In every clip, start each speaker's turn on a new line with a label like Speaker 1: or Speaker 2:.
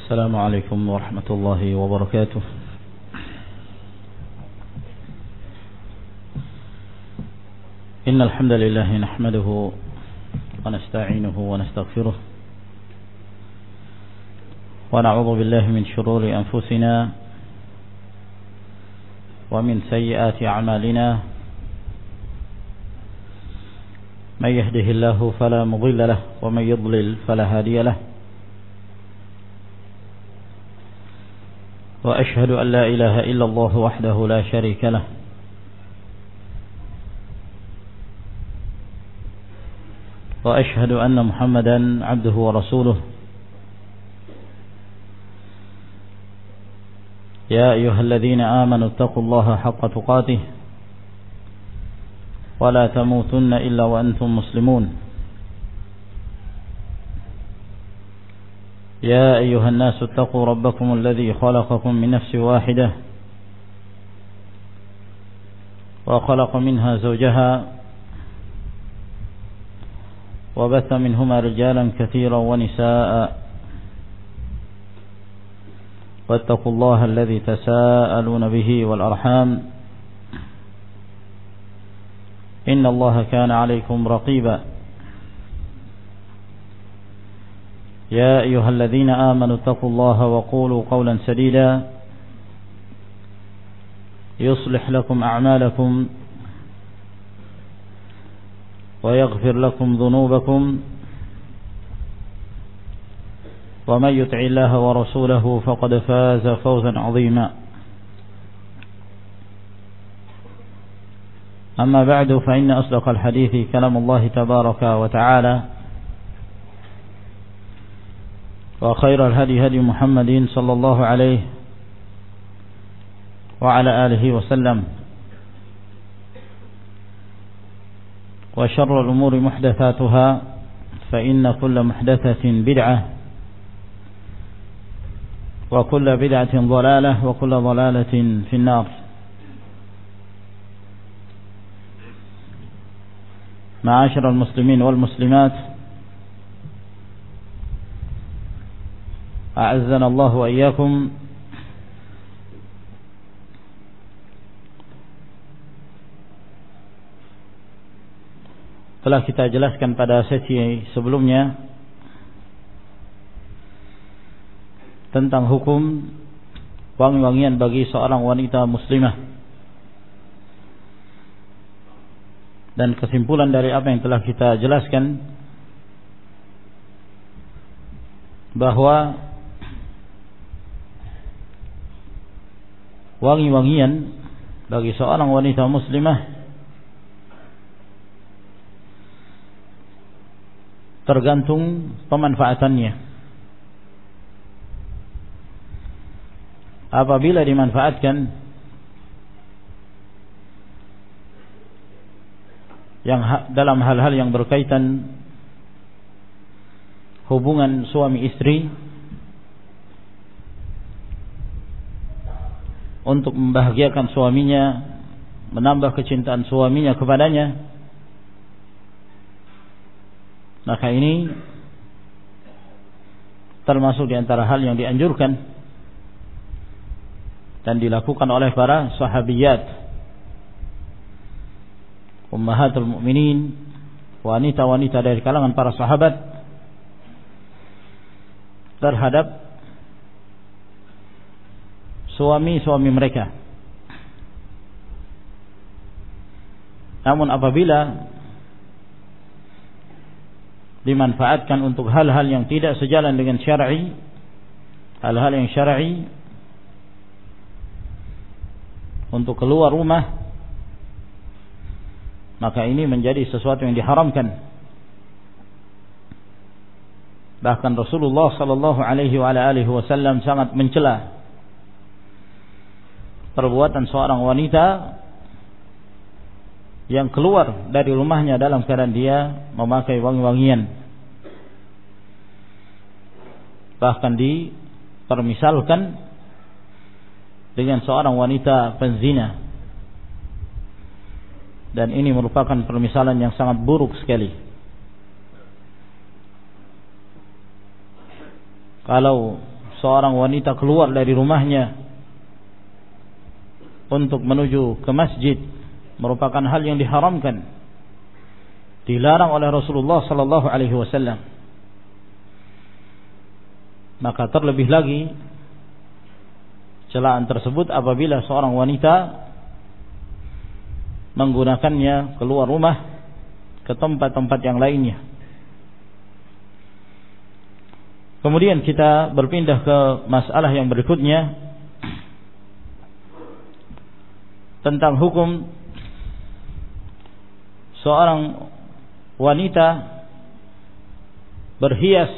Speaker 1: السلام عليكم ورحمة الله وبركاته. إن الحمد لله نحمده ونستعينه ونستغفره ونعوذ بالله من شرور أنفسنا ومن سيئات أعمالنا. من يهده الله فلا مضل له ومن يضلل فلا هادي له. وأشهد أن لا إله إلا الله وحده لا شريك له. وأشهد أن محمدا عبده ورسوله. يا أيها الذين آمنوا اتقوا الله حق تقاته ولا تموتن إلا وأنتم مسلمون. يا أيها الناس اتقوا ربكم الذي خلقكم من نفس واحدة وخلق منها زوجها وبث منهما رجالا كثيرا ونساء واتقوا الله الذي تساءلون به والأرحام إن الله كان عليكم رقيبا. يا أيها الذين آمنوا اتقوا الله وقولوا قولا سديدا يصلح لكم أعمالكم ويغفر لكم ذنوبكم ومن يطع الله ورسوله فقد فاز فوزا عظيما. أما بعد فإن أصدق الحديث كلام الله تبارك وتعالى وخير الهدي هدي محمد صلى الله عليه وعلى آله وسلم وشر الأمور محدثاتها فإن كل محدثة بدعة وكل بدعة ضلالة وكل ضلالة في النار. معاشر المسلمين والمسلمات، أعزنا الله وإياكم. Telah kita jelaskan pada sesi sebelumnya tentang hukum wangi-wangian bagi seorang wanita muslimah, dan kesimpulan dari apa yang telah kita jelaskan bahwa wangi-wangian bagi seorang wanita muslimah tergantung pemanfaatannya. Apabila dimanfaatkan yang dalam hal-hal yang berkaitan hubungan suami istri untuk membahagiakan suaminya, menambah kecintaan suaminya kepadanya, maka ini termasuk di antara hal yang dianjurkan dan dilakukan oleh para sahabiyat, ummahatul mukminin, wanita-wanita dari kalangan para sahabat terhadap suami-suami mereka. Namun apabila dimanfaatkan untuk hal-hal yang tidak sejalan dengan syar'i, hal-hal yang syar'i untuk keluar rumah, maka ini menjadi sesuatu yang diharamkan. Bahkan Rasulullah sallallahu alaihi wasallam sangat mencela perbuatan seorang wanita yang keluar dari rumahnya dalam keadaan dia memakai wangi-wangian. Bahkan dipermisalkan dengan seorang wanita penzina, dan ini merupakan permisalan yang sangat buruk sekali. Kalau seorang wanita keluar dari rumahnya untuk menuju ke masjid merupakan hal yang diharamkan, dilarang oleh Rasulullah sallallahu alaihi wasallam. Maka terlebih lagi celaan tersebut apabila seorang wanita menggunakannya keluar rumah ke tempat-tempat yang lainnya. Kemudian kita berpindah ke masalah yang berikutnya tentang hukum seorang wanita berhias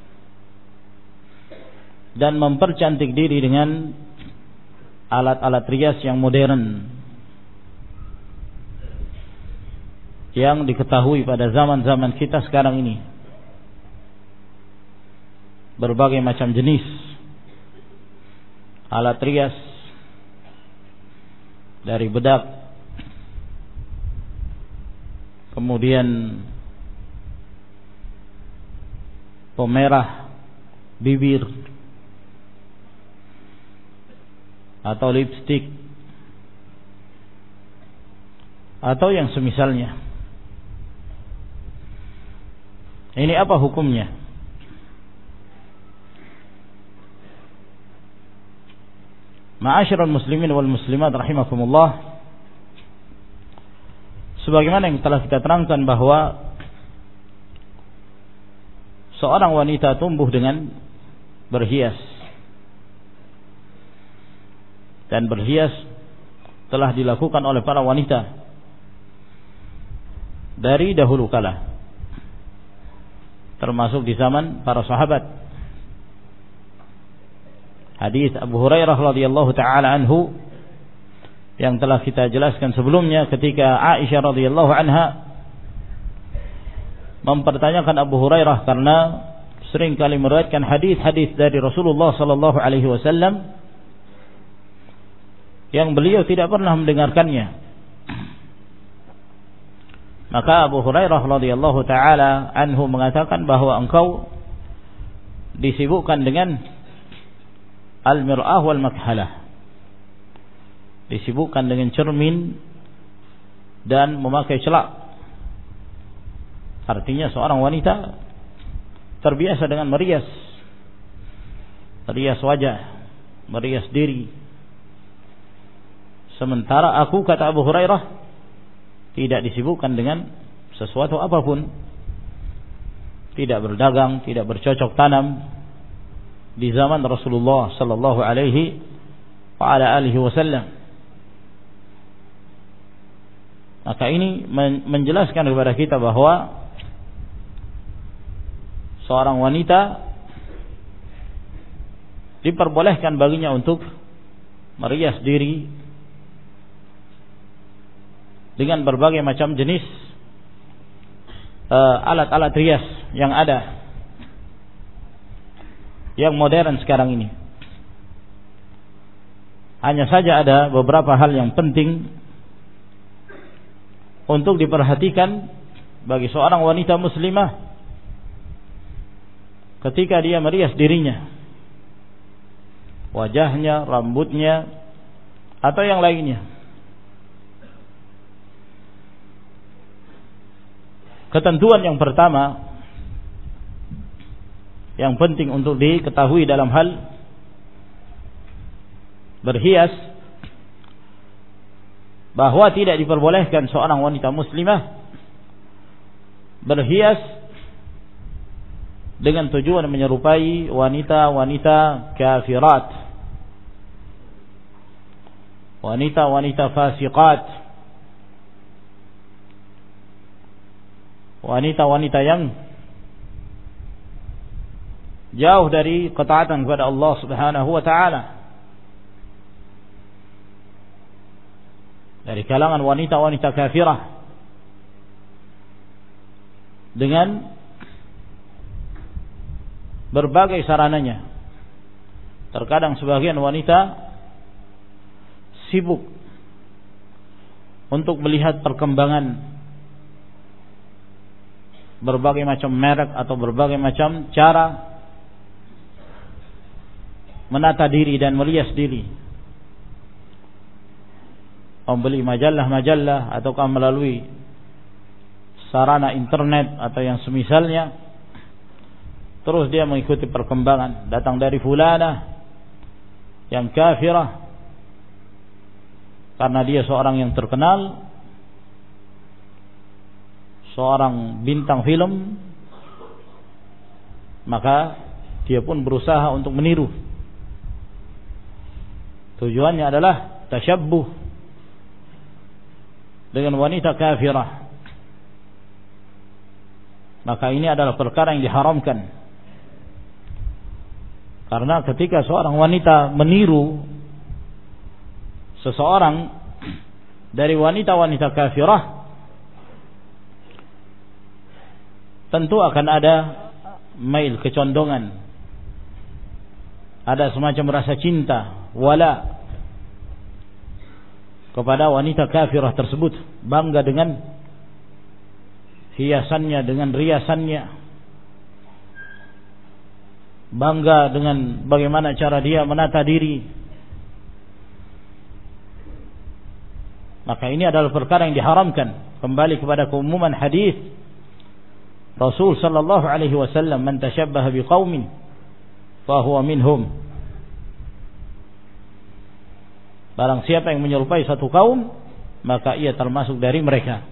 Speaker 1: dan mempercantik diri dengan alat-alat rias yang modern yang diketahui pada zaman-zaman kita sekarang ini. Berbagai macam jenis alat rias, dari bedak, kemudian pemerah bibir atau lipstik atau yang semisalnya. Ini apa hukumnya? Ma'asyiral muslimin wal muslimat rahimakumullah, sebagaimana yang telah kita terangkan bahwa seorang wanita tumbuh dengan berhias, dan berhias telah dilakukan oleh para wanita dari dahulu kala, termasuk di zaman para sahabat. Hadis Abu Hurairah radhiyallahu taala anhu yang telah kita jelaskan sebelumnya, ketika Aisyah radhiyallahu anha mempertanyakan Abu Hurairah karena sering kali meriwayatkan hadis-hadis dari Rasulullah sallallahu alaihi wasallam yang beliau tidak pernah mendengarkannya. Maka Abu Hurairah radhiyallahu taala anhu mengatakan bahwa engkau disibukkan dengan al-mir'ah wal makhalah, disibukkan dengan cermin dan memakai celak. Artinya seorang wanita terbiasa dengan merias wajah, merias diri. Sementara aku, kata Abu Hurairah, tidak disibukkan dengan sesuatu apapun, tidak berdagang, tidak bercocok tanam di zaman Rasulullah sallallahu alaihi wa ala alihi wasallam. Maka ini menjelaskan kepada kita bahwa seorang wanita diperbolehkan baginya untuk merias diri dengan berbagai macam jenis alat-alat rias yang ada, yang modern sekarang ini. Hanya saja ada beberapa hal yang penting untuk diperhatikan bagi seorang wanita muslimah ketika dia merias dirinya, wajahnya, rambutnya, atau yang lainnya. Ketentuan yang pertama yang penting untuk diketahui dalam hal berhias, bahwa tidak diperbolehkan seorang wanita muslimah berhias dengan tujuan menyerupai wanita-wanita kafirat, wanita-wanita fasiqat, wanita-wanita yang jauh dari ketaatan kepada Allah Subhanahu wa taala, dari kalangan wanita-wanita kafirah, dengan berbagai sarananya. Terkadang sebagian wanita sibuk untuk melihat perkembangan berbagai macam merek atau berbagai macam cara menata diri dan merias diri, membeli majalah-majalah ataukah melalui sarana internet atau yang semisalnya, terus dia mengikuti perkembangan datang dari fulanah yang kafirah karena dia seorang yang terkenal, seorang bintang film, maka dia pun berusaha untuk meniru. Tujuannya adalah tasyabbuh dengan wanita kafirah. Maka ini adalah perkara yang diharamkan. Karena ketika seorang wanita meniru seseorang dari wanita-wanita kafirah, tentu akan ada mail, kecondongan, ada semacam rasa cinta, wala kepada wanita kafirah tersebut, bangga dengan hiasannya, dengan riasannya, bangga dengan bagaimana cara dia menata diri. Maka ini adalah perkara yang diharamkan. Kembali kepada keumuman hadis Rasul sallallahu alaihi wasallam, man tashabbaha biqaumin fahuwa minhum. Barang siapa yang menyerupai satu kaum, maka ia termasuk dari mereka.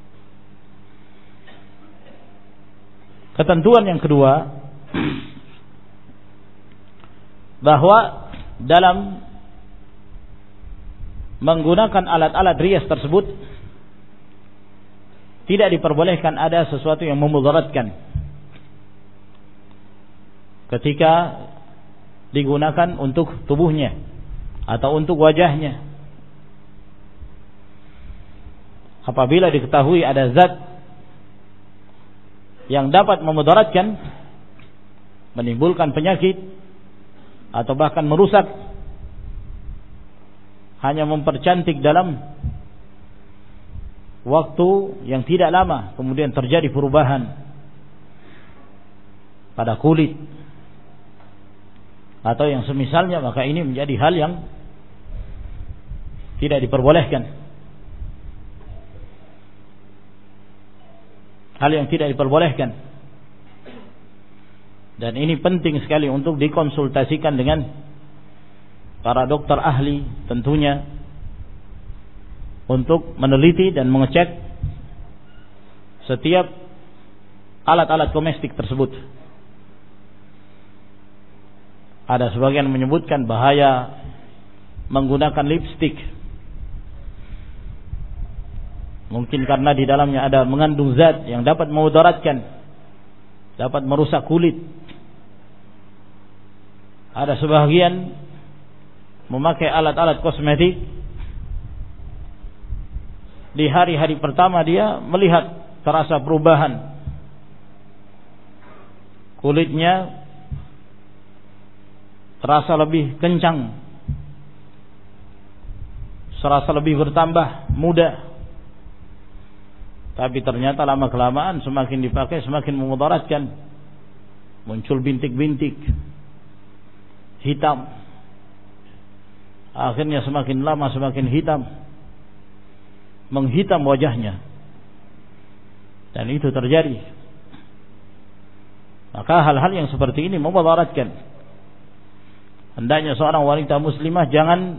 Speaker 1: Ketentuan yang kedua, bahwa dalam menggunakan alat-alat rias tersebut tidak diperbolehkan ada sesuatu yang memudaratkan ketika digunakan untuk tubuhnya atau untuk wajahnya. Apabila diketahui ada zat yang dapat memudaratkan, menimbulkan penyakit atau bahkan merusak, hanya mempercantik dalam waktu yang tidak lama, kemudian terjadi perubahan pada kulit atau yang semisalnya, maka ini menjadi hal yang tidak diperbolehkan. Hal yang tidak diperbolehkan. Dan ini penting sekali untuk dikonsultasikan dengan para dokter ahli tentunya, untuk meneliti dan mengecek setiap alat-alat domestik tersebut. Ada sebagian menyebutkan bahaya menggunakan lipstik, mungkin karena di dalamnya ada mengandung zat yang dapat memudaratkan, dapat merusak kulit. Ada sebagian memakai alat-alat kosmetik, di hari-hari pertama dia melihat terasa perubahan, kulitnya terasa lebih kencang, terasa lebih bertambah muda. Tapi ternyata lama-kelamaan semakin dipakai semakin memudaratkan. Muncul bintik-bintik hitam, akhirnya semakin lama semakin hitam, menghitam wajahnya. Dan itu terjadi. Maka hal-hal yang seperti ini memudaratkan. Hendaknya seorang wanita muslimah jangan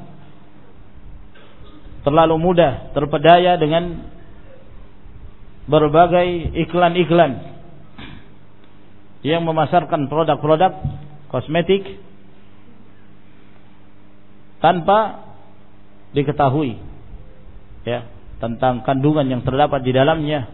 Speaker 1: terlalu mudah terpedaya dengan berbagai iklan-iklan yang memasarkan produk-produk kosmetik tanpa diketahui ya tentang kandungan yang terdapat di dalamnya,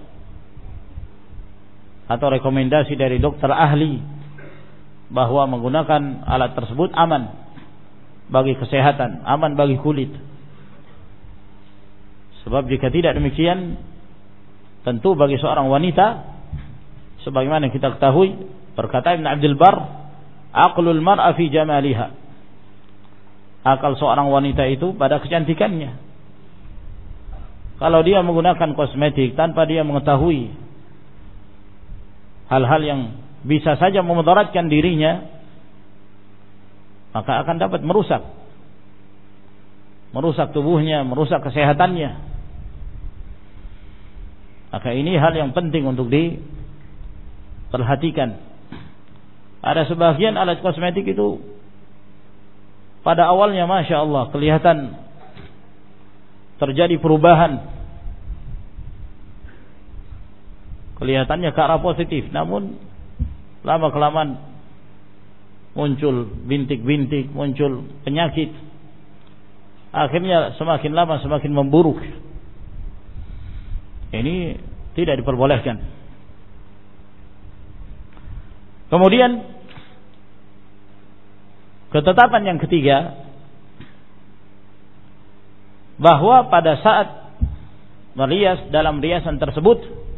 Speaker 1: atau rekomendasi dari dokter ahli bahwa menggunakan alat tersebut aman bagi kesehatan, aman bagi kulit. Sebab jika tidak demikian, tentu bagi seorang wanita, sebagaimana kita ketahui perkataan Ibn Abdul Bar, aqlul mar'a fi jamaliha, akal seorang wanita itu pada kecantikannya. Kalau dia menggunakan kosmetik tanpa dia mengetahui hal-hal yang bisa saja memudaratkan dirinya, maka akan dapat merusak tubuhnya, merusak kesehatannya. Maka ini hal yang penting untuk diperhatikan. Ada sebagian alat kosmetik itu pada awalnya Masya Allah kelihatan terjadi perubahan, kelihatannya ke arah positif, namun lama-kelamaan muncul bintik-bintik, muncul penyakit, akhirnya semakin lama semakin memburuk. Ini tidak diperbolehkan. Kemudian ketetapan yang ketiga, bahwa pada saat merias, dalam riasan tersebut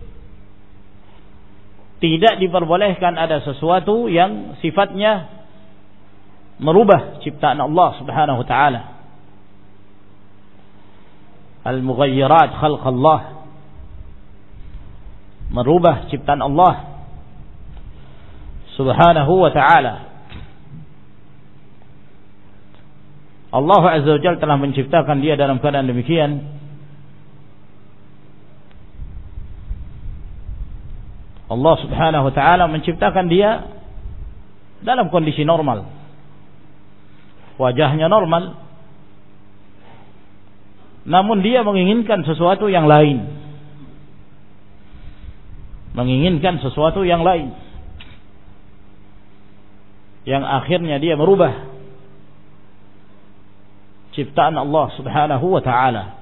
Speaker 1: tidak diperbolehkan ada sesuatu yang sifatnya merubah ciptaan Allah Subhanahu wa taala. Al-mughayyirat khalq Allah, merubah ciptaan Allah Subhanahu wa ta'ala. Allah Azza wa Jalla telah menciptakan dia dalam keadaan demikian. Allah Subhanahu wa ta'ala menciptakan dia dalam kondisi normal, wajahnya normal, namun dia menginginkan sesuatu yang lain, yang akhirnya dia merubah ciptaan Allah Subhanahu wa ta'ala.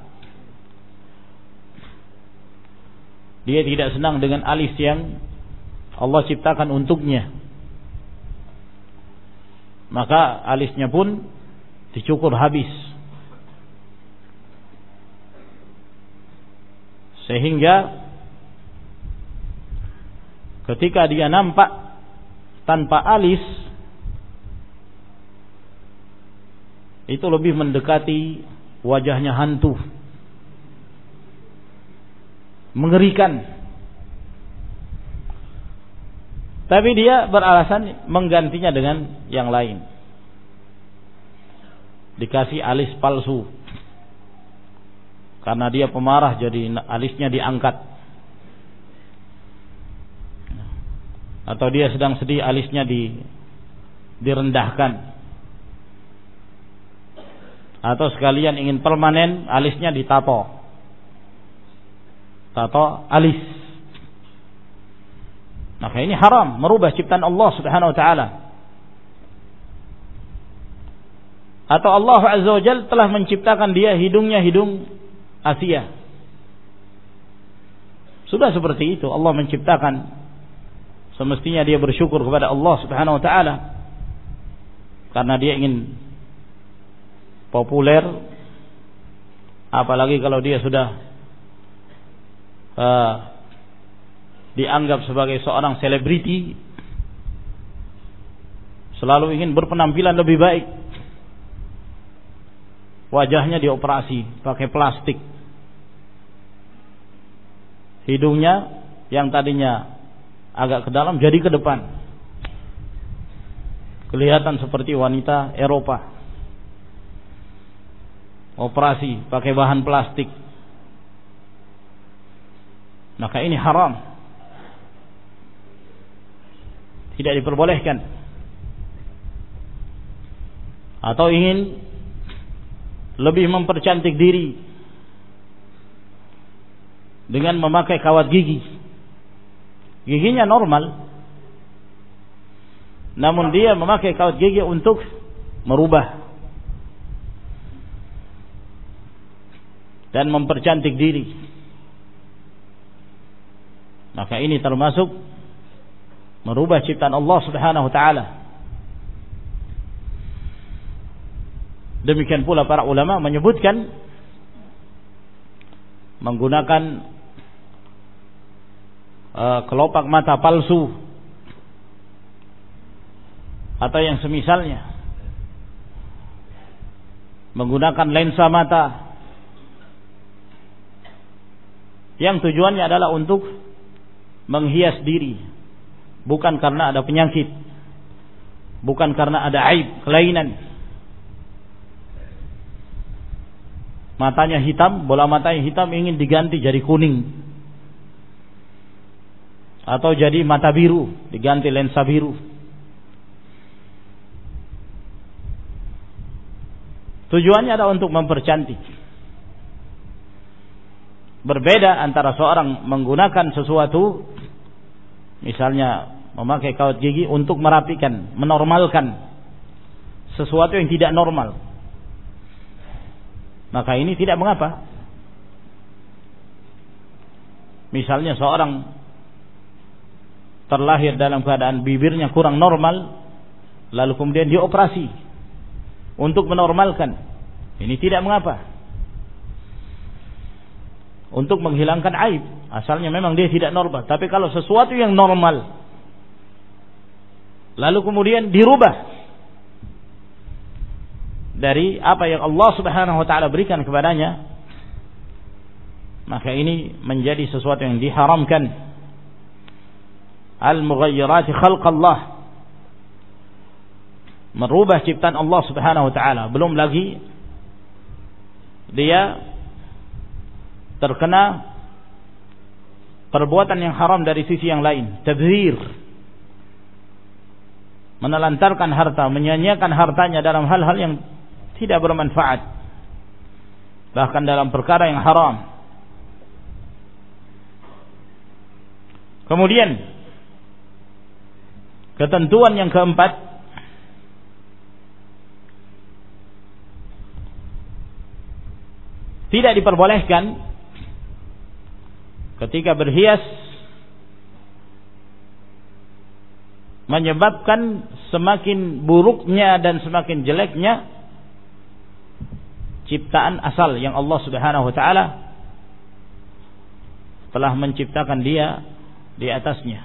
Speaker 1: Dia tidak senang dengan alis yang Allah ciptakan untuknya, maka alisnya pun dicukur habis, sehingga ketika dia nampak tanpa alis, itu lebih mendekati wajahnya hantu, mengerikan. Tapi dia beralasan menggantinya dengan yang lain, dikasih alis palsu. Karena dia pemarah, jadi alisnya diangkat. Atau dia sedang sedih, alisnya direndahkan. Atau sekalian ingin permanen, alisnya ditato alis. Maka ini haram, merubah ciptaan Allah Subhanahu wa ta'ala. Atau Allah Azza wa Jalla telah menciptakan dia hidungnya hidung Asia. Sudah seperti itu Allah menciptakan, semestinya dia bersyukur kepada Allah Subhanahu wa ta'ala, karena dia ingin populer, apalagi kalau dia sudah dianggap sebagai seorang selebriti, selalu ingin berpenampilan lebih baik. Wajahnya dioperasi pakai plastik, hidungnya yang tadinya agak ke dalam jadi ke depan, kelihatan seperti wanita Eropa. Operasi pakai bahan plastik. Maka ini haram, tidak diperbolehkan. Atau ingin lebih mempercantik diri dengan memakai kawat gigi. Giginya normal, namun dia memakai kawat gigi untuk merubah dan mempercantik diri. Maka ini termasuk merubah ciptaan Allah Subhanahu wa ta'ala. Demikian pula para ulama menyebutkan menggunakan kelopak mata palsu atau yang semisalnya, menggunakan lensa mata yang tujuannya adalah untuk menghias diri, bukan karena ada penyakit, bukan karena ada aib, kelainan. Matanya hitam, bola matanya hitam ingin diganti jadi kuning, atau jadi mata biru, diganti lensa biru. Tujuannya adalah untuk mempercantik. Berbeda antara seorang menggunakan sesuatu, misalnya memakai kawat gigi untuk merapikan, menormalkan sesuatu yang tidak normal, maka ini tidak mengapa. Misalnya seorang terlahir dalam keadaan bibirnya kurang normal, lalu kemudian dioperasi untuk menormalkan, ini tidak mengapa. Untuk menghilangkan aib, asalnya memang dia tidak normal. Tapi kalau sesuatu yang normal lalu kemudian dirubah dari apa yang Allah Subhanahu wa taala berikan kepadanya, maka ini menjadi sesuatu yang diharamkan. Al-mughayyirati khalqallah, merubah ciptaan Allah Subhanahu wa taala. Belum lagi dia terkena perbuatan yang haram dari sisi yang lain, tabdzir, menelantarkan harta, menyanyiakan hartanya dalam hal-hal yang tidak bermanfaat, bahkan dalam perkara yang haram. Kemudian ketentuan yang keempat, tidak diperbolehkan ketika berhias menyebabkan semakin buruknya dan semakin jeleknya ciptaan asal yang Allah Subhanahu wa taala telah menciptakan dia di atasnya.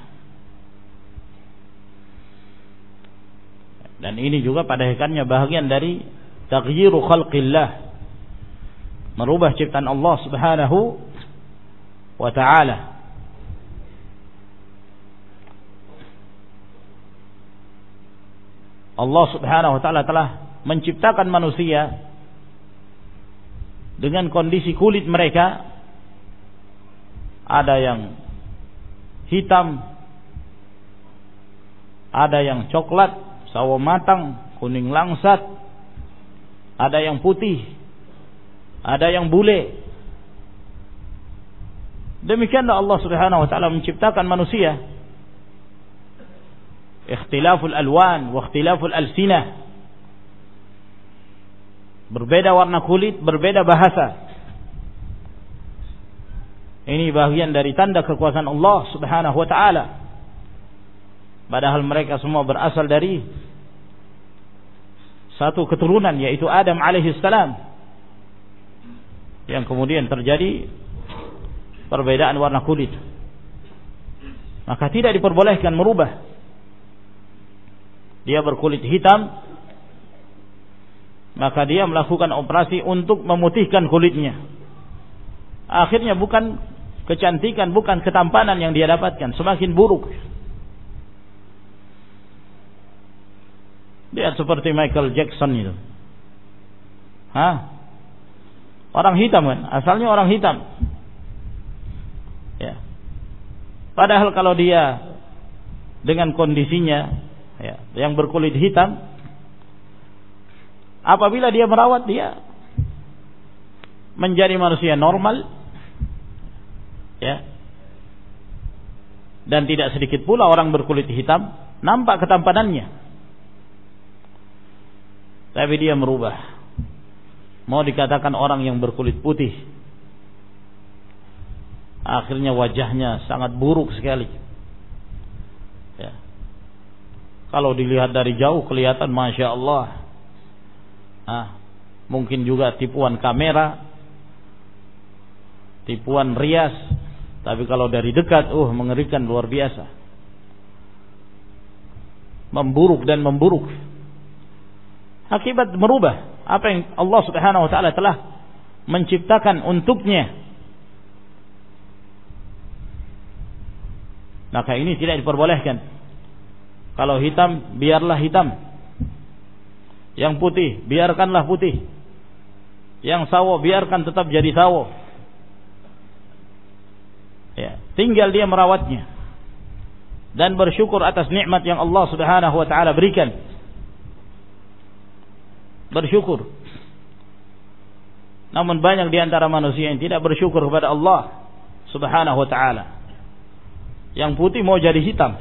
Speaker 1: Dan ini juga pada hakikatnya bahagian dari taghyiru khalqillah, merubah ciptaan Allah Subhanahu wa ta'ala. Allah Subhanahu wa ta'ala telah menciptakan manusia dengan kondisi kulit mereka, ada yang hitam, ada yang coklat, sawo matang, kuning langsat, ada yang putih, ada yang bule. Demikianlah Allah Subhanahu wa taala menciptakan manusia. Ikhtilaful alwan wa ikhtilaful alsinah. Berbeda warna kulit, berbeda bahasa. Ini bagian dari tanda kekuasaan Allah Subhanahu wa taala. Padahal mereka semua berasal dari satu keturunan, yaitu Adam alaihi salam. Yang kemudian terjadi perbedaan warna kulit, maka tidak diperbolehkan merubah. Dia berkulit hitam, maka dia melakukan operasi untuk memutihkan kulitnya. Akhirnya bukan kecantikan, bukan ketampanan yang dia dapatkan, semakin buruk. Dia seperti Michael Jackson itu. Orang hitam kan, asalnya orang hitam. Ya. Padahal kalau dia dengan kondisinya ya, yang berkulit hitam, apabila dia merawat, dia menjadi manusia normal, ya. Dan tidak sedikit pula orang berkulit hitam nampak ketampanannya, tapi dia merubah. Mau dikatakan orang yang berkulit putih, akhirnya wajahnya sangat buruk sekali. Ya. Kalau dilihat dari jauh kelihatan Masya Allah. Mungkin juga tipuan kamera, tipuan rias. Tapi kalau dari dekat, mengerikan luar biasa. Memburuk dan memburuk. Akibat merubah apa yang Allah Subhanahu wa taala telah menciptakan untuknya. Maka ini tidak diperbolehkan. Kalau hitam, biarlah hitam. Yang putih, biarkanlah putih. Yang sawo, biarkan tetap jadi sawo. Ya, tinggal dia merawatnya dan bersyukur atas nikmat yang Allah Subhanahu wa taala berikan. Bersyukur. Namun banyak di antara manusia yang tidak bersyukur kepada Allah Subhanahu wa taala. Yang putih mau jadi hitam.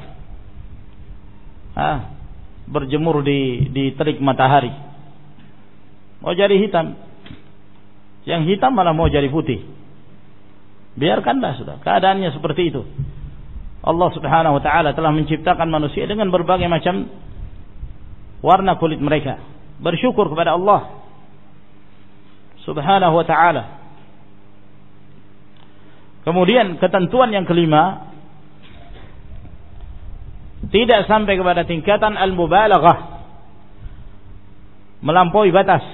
Speaker 1: Berjemur di terik matahari. Mau jadi hitam. Yang hitam malah mau jadi putih. Biarkanlah sudah. Keadaannya seperti itu. Allah Subhanahu wa taala telah menciptakan manusia dengan berbagai macam warna kulit mereka. Bersyukur kepada Allah Subhanahu wa taala. Kemudian ketentuan yang kelima, tidak sampai kepada tingkatan al-mubalaghah, melampaui batas,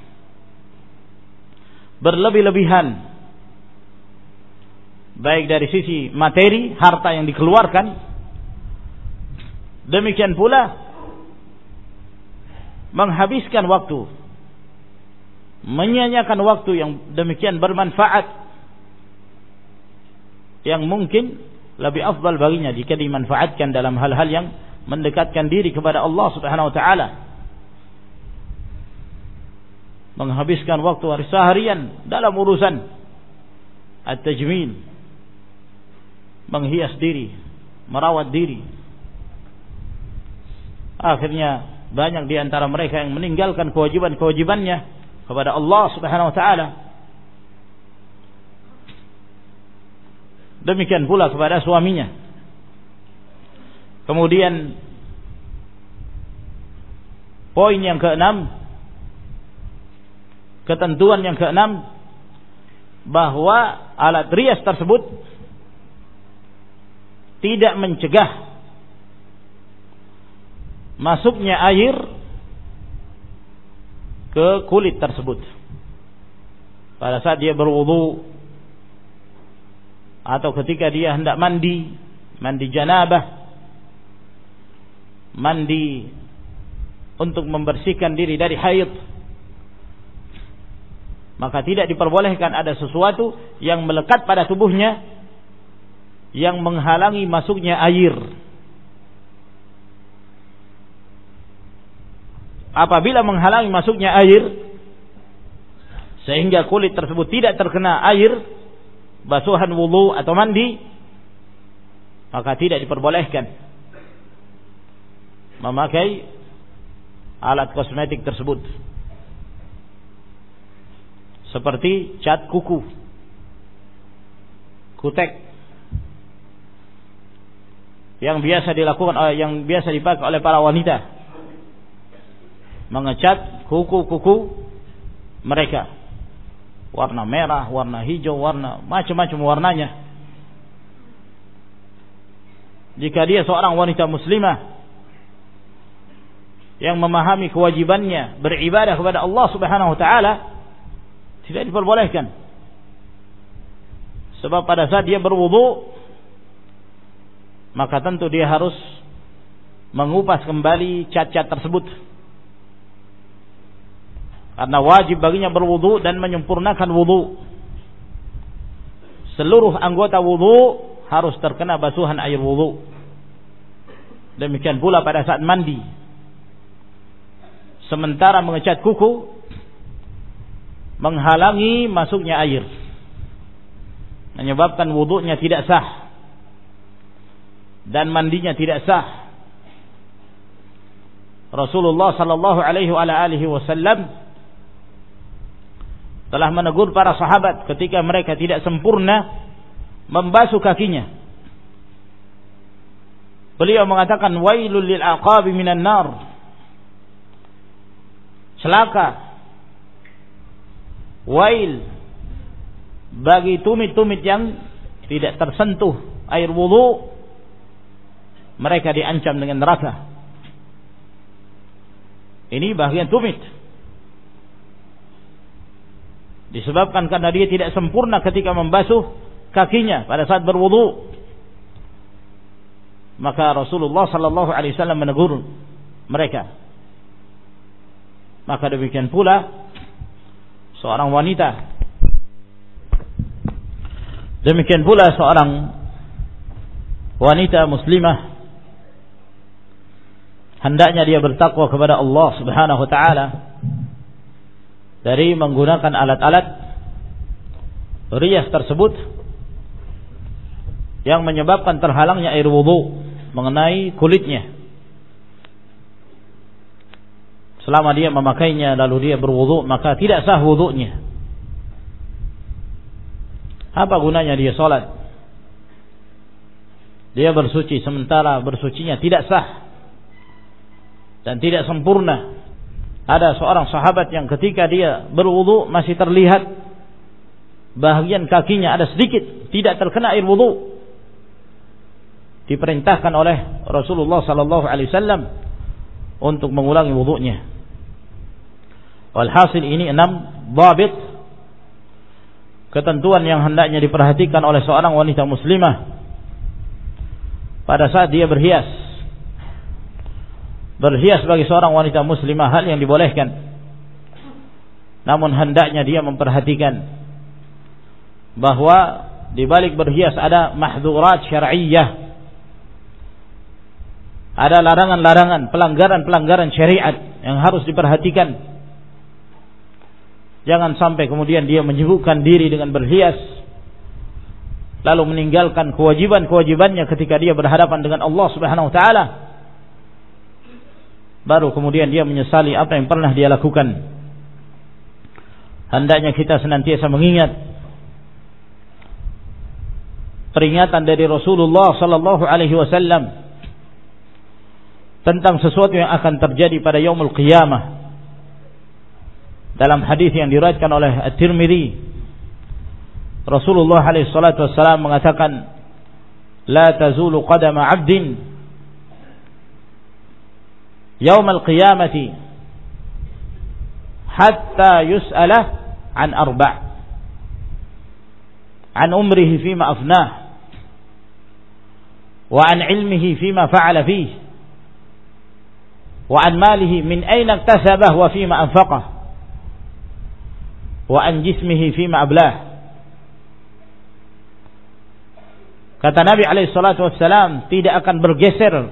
Speaker 1: berlebih-lebihan, baik dari sisi materi, harta yang dikeluarkan, demikian pula menghabiskan waktu, menyia-nyiakan waktu yang demikian bermanfaat, yang mungkin lebih afdal baginya jika dimanfaatkan dalam hal-hal yang mendekatkan diri kepada Allah Subhanahu wa taala. Menghabiskan waktu seharian dalam urusan at-tajmil, menghias diri, merawat diri. Akhirnya banyak di antara mereka yang meninggalkan kewajiban-kewajibannya kepada Allah Subhanahu wa taala. Demikian pula kepada suaminya. Kemudian poin yang keenam, ketentuan yang keenam, bahwa alat rias tersebut tidak mencegah masuknya air ke kulit tersebut pada saat dia berwudu, atau ketika dia hendak mandi janabah, mandi untuk membersihkan diri dari haid, maka tidak diperbolehkan ada sesuatu yang melekat pada tubuhnya yang menghalangi masuknya air. Apabila menghalangi masuknya air sehingga kulit tersebut tidak terkena air, basuhan wudu atau mandi, maka tidak diperbolehkan memakai alat kosmetik tersebut, seperti cat kuku, kutek, yang biasa dilakukan, yang biasa dipakai oleh para wanita, mengecat kuku-kuku mereka, warna merah, warna hijau, warna macam-macam warnanya. Jika dia seorang wanita muslimah yang memahami kewajibannya beribadah kepada Allah Subhanahu wa taala, tidak diperbolehkan. Sebab pada saat dia berwudu, maka tentu dia harus mengupas kembali cat-cat tersebut, karena wajib baginya berwudu dan menyempurnakan wudu. Seluruh anggota wudu harus terkena basuhan air wudu. Demikian pula pada saat mandi. Sementara mengecat kuku menghalangi masuknya air, menyebabkan wudunya tidak sah dan mandinya tidak sah. Rasulullah sallallahu alaihi wasallam telah menegur para sahabat ketika mereka tidak sempurna membasuh kakinya. Beliau mengatakan, wailul lil aqabi minan nar, celaka, wail bagi tumit-tumit yang tidak tersentuh air wudu, mereka diancam dengan neraka. Ini bagian tumit, disebabkan karena dia tidak sempurna ketika membasuh kakinya pada saat berwudu. Maka Rasulullah sallallahu alaihi wasallam menegur mereka. maka demikian pula seorang wanita. Demikian pula seorang wanita muslimah hendaknya dia bertakwa kepada Allah Subhanahu wa taala dari menggunakan alat-alat rias tersebut yang menyebabkan terhalangnya air wudu mengenai kulitnya. Selama dia memakainya lalu dia berwudu, maka tidak sah wudunya. Apa gunanya dia salat? Dia bersuci sementara bersucinya tidak sah dan tidak sempurna. Ada seorang sahabat yang ketika dia berwudu masih terlihat bahagian kakinya ada sedikit tidak terkena air wudu. Diperintahkan oleh Rasulullah sallallahu alaihi wasallam untuk mengulangi wudunya. Walhasil ini 6 dhabit, ketentuan yang hendaknya diperhatikan oleh seorang wanita muslimah pada saat dia berhias. Berhias bagi seorang wanita muslimah hal yang dibolehkan. Namun hendaknya dia memperhatikan bahwa di balik berhias ada mahdzurat syar'iyyah. Ada larangan-larangan, pelanggaran-pelanggaran syariat yang harus diperhatikan. Jangan sampai kemudian dia menyibukkan diri dengan berhias lalu meninggalkan kewajiban-kewajibannya ketika dia berhadapan dengan Allah Subhanahu wa taala. Baru kemudian dia menyesali apa yang pernah dia lakukan. Hendaknya kita senantiasa mengingat peringatan dari Rasulullah sallallahu alaihi wasallam tentang sesuatu yang akan terjadi pada yaumul qiyamah. Dalam hadis yang diriwayatkan oleh At-Tirmidzi, Rasulullah alaihi salatu wassalam mengatakan, "La tazulu qadama 'abdin yaumal qiyamati hatta yus'ala an arba'. An umrihi fima afnah, wa an ilmihi fima fa'ala fihi, wa an malihi min ayna iktasabah wa fima anfaqah, wa an jismihi fima ablah." Kata Nabi alaihi salatu wassalam, tidak akan bergeser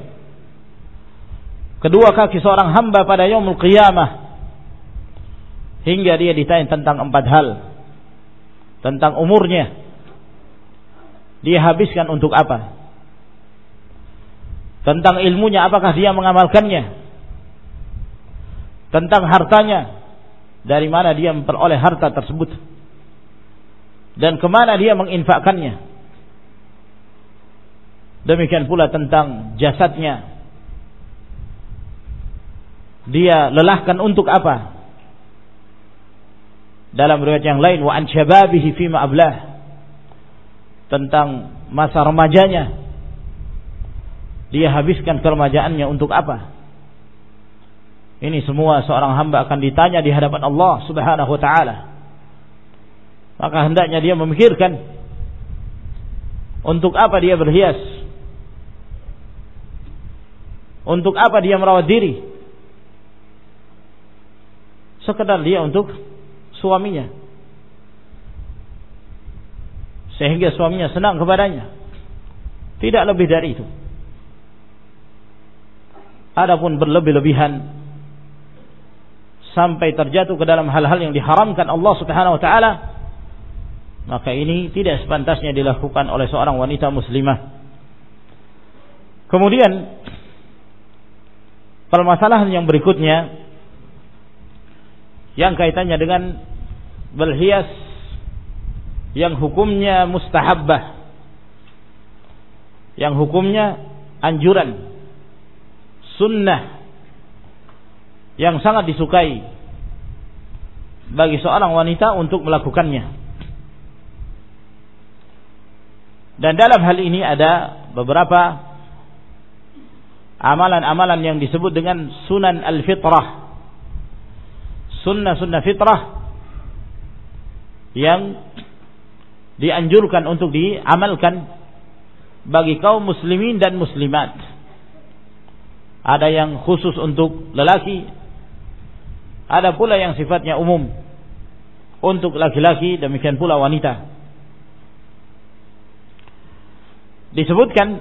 Speaker 1: kedua kaki seorang hamba pada yaumul qiyamah hingga dia ditanya tentang 4 hal. Tentang umurnya, dia habiskan untuk apa? Tentang ilmunya, apakah dia mengamalkannya? Tentang hartanya, dari mana dia memperoleh harta tersebut dan kemana dia menginfakkannya. Demikian pula tentang jasadnya, dia lelahkan untuk apa? Dalam riwayat yang lain, wa an syababihi fima ablah, tentang masa remajanya, dia habiskan keremajaannya untuk apa? Ini semua seorang hamba akan ditanya di hadapan Allah Subhanahu wa taala. Maka hendaknya dia memikirkan untuk apa dia berhias, untuk apa dia merawat diri. Sekedar dia untuk suaminya, sehingga suaminya senang kepadanya, tidak lebih dari itu. Adapun berlebih-lebihan sampai terjatuh ke dalam hal-hal yang diharamkan Allah Subhanahu wa taala, maka ini tidak sepantasnya dilakukan oleh seorang wanita muslimah. Kemudian permasalahan yang berikutnya yang kaitannya dengan berhias yang hukumnya mustahabbah, yang hukumnya anjuran, sunnah, yang sangat disukai bagi seorang wanita untuk melakukannya. Dan dalam hal ini ada beberapa amalan-amalan yang disebut dengan sunan al-fitrah, sunnah-sunnah fitrah yang dianjurkan untuk diamalkan bagi kaum muslimin dan muslimat. Ada yang khusus untuk lelaki, Ada pula yang sifatnya umum untuk laki-laki, demikian pula wanita. Disebutkan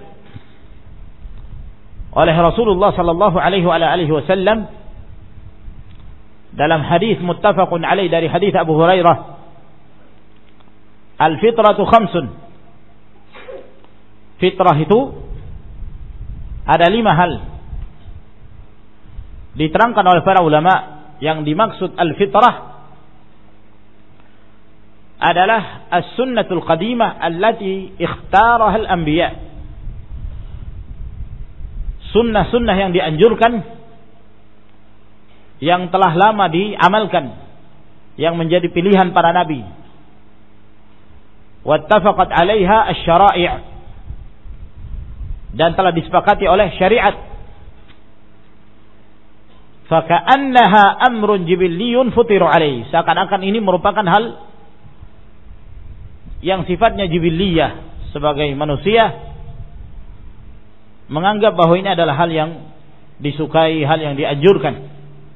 Speaker 1: oleh Rasulullah sallallahu alaihi wasallam dalam hadis muttafaqun alaih dari hadis Abu Hurairah, al-fitratu khamsun. Fitrah itu ada 5 hal. Diterangkan oleh para ulama, yang dimaksud al-fitrah adalah as-sunnatul qadimah allati ikhtaraha al-anbiya. Sunnah-sunnah yang dianjurkan, yang telah lama diamalkan, yang menjadi pilihan para nabi. Wattafaqat 'alaiha asy-syara'i', dan telah disepakati oleh syariat. Faka'annaha amrun jibilliyun futiru 'alaihi, seakan-akan ini merupakan hal yang sifatnya jibilliyah, sebagai manusia menganggap bahwa ini adalah hal yang disukai, hal yang dianjurkan.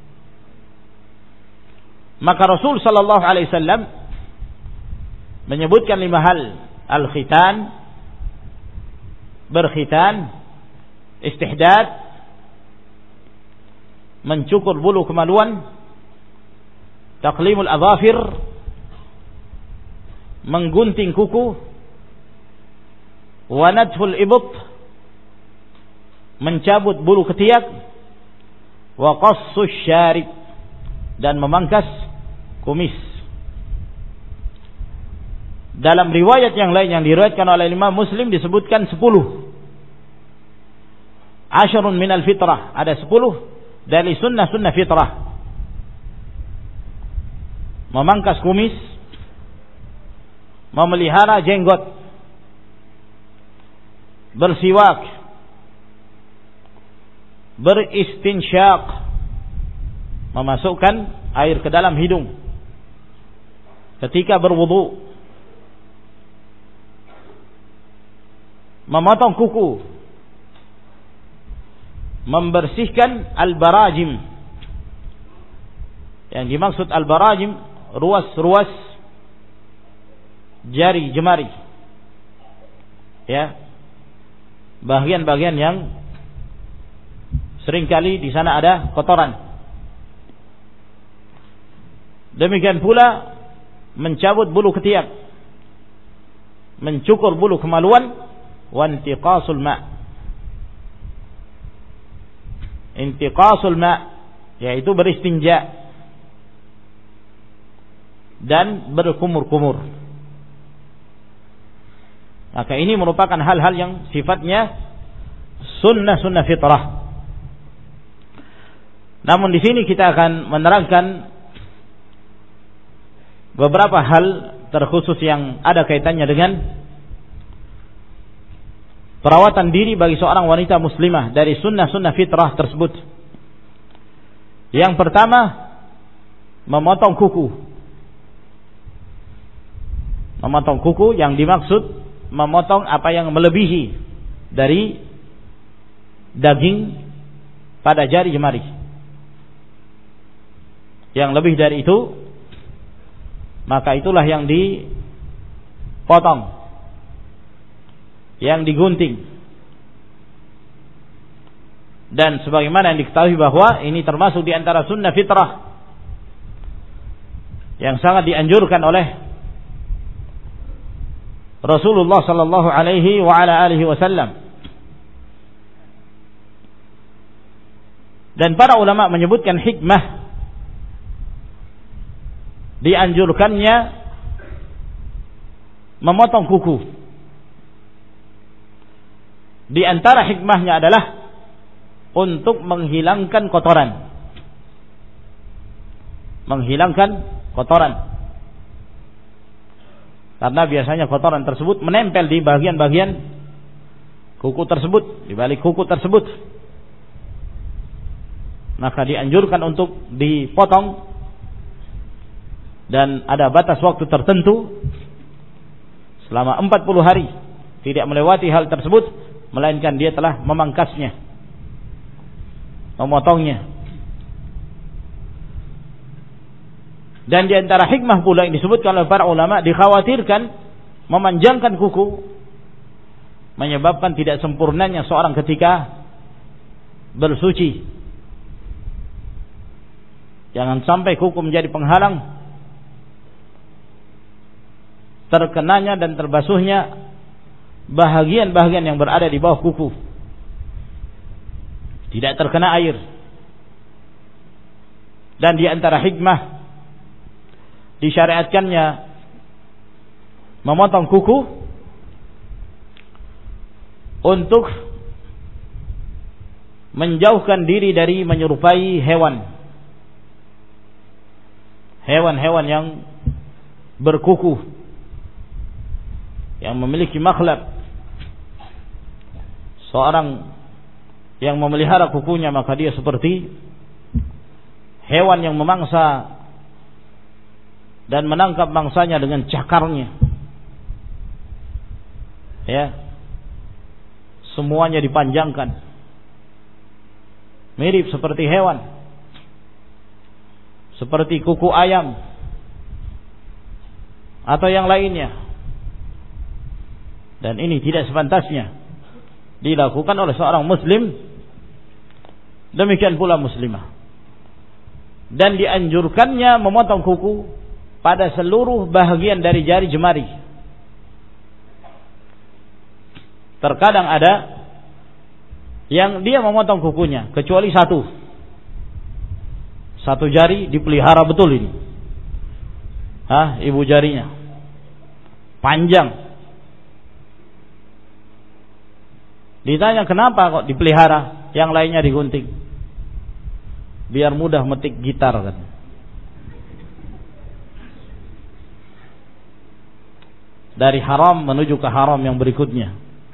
Speaker 1: Maka Rasul sallallahu alaihi wasallam menyebutkan 5 hal: al-khitan, berkhitan, istihdad, mencukur bulu kemaluan, taqlimul adhafir, menggunting kuku, wa nadhul ibط, mencabut bulu ketiak, wa qassus syarib, dan memangkas kumis. Dalam riwayat yang lain yang diriwayatkan oleh Imam Muslim disebutkan 10. Asyrun minal fitrah, ada 10 dari sunnah-sunnah fitrah. Memangkas kumis, memelihara jenggot, bersiwak, beristinsyak, memasukkan air ke dalam hidung ketika berwudu, memotong kuku, membersihkan al-barajim. Yang dimaksud al-barajim, ruas-ruas jari jemari, ya, bagian-bagian yang seringkali di sana ada kotoran. Demikian pula mencabut bulu ketiak, mencukur bulu kemaluan, wa intiqasul ma'. Intiqasul ma', yaitu beristinja dan berkumur-kumur. Maka ini merupakan hal-hal yang sifatnya sunnah-sunnah fitrah. Namun di sini kita akan menerangkan beberapa hal terkhusus yang ada kaitannya dengan perawatan diri bagi seorang wanita muslimah dari sunnah-sunnah fitrah tersebut. Yang pertama, memotong kuku. Memotong kuku yang dimaksud memotong apa yang melebihi dari daging pada jari jemari. Yang lebih dari itu, maka itulah yang dipotong, yang digunting. Dan sebagaimana yang diketahui bahwa ini termasuk di antara sunnah fitrah yang sangat dianjurkan oleh Rasulullah sallallahu alaihi wa ala alihi wasallam. Dan para ulama menyebutkan hikmah dianjurkannya memotong kuku. Di antara hikmahnya adalah untuk menghilangkan kotoran. Menghilangkan kotoran. Karena biasanya kotoran tersebut menempel di bagian-bagian kuku tersebut, di balik kuku tersebut. Maka dianjurkan untuk dipotong, dan ada batas waktu tertentu selama 40 hari tidak melewati hal tersebut, melainkan dia telah memangkasnya, memotongnya. Dan di antara hikmah pula yang disebutkan oleh para ulama, dikhawatirkan memanjangkan kuku menyebabkan tidak sempurnanya seorang ketika bersuci. Jangan sampai kuku menjadi penghalang terkenanya dan terbasuhnya bahagian-bahagian yang berada di bawah kuku, tidak terkena air. Dan di antara hikmah disyariatkannya memotong kuku untuk menjauhkan diri dari menyerupai hewan-hewan yang berkuku, yang memiliki makhlab. Seorang yang memelihara kukunya, maka dia seperti hewan yang memangsa dan menangkap mangsanya dengan cakarnya. Ya, semuanya dipanjangkan, mirip seperti hewan, seperti kuku ayam atau yang lainnya. Dan ini tidak sepantasnya dilakukan oleh seorang muslim, demikian pula muslimah. Dan dianjurkannya memotong kuku pada seluruh bahagian dari jari jemari. Terkadang ada yang dia memotong kukunya kecuali satu jari dipelihara betul ini, ibu jarinya panjang. Ditanya kenapa kok dipelihara, yang lainnya digunting, biar mudah metik gitar kan. Dari haram menuju ke haram yang berikutnya.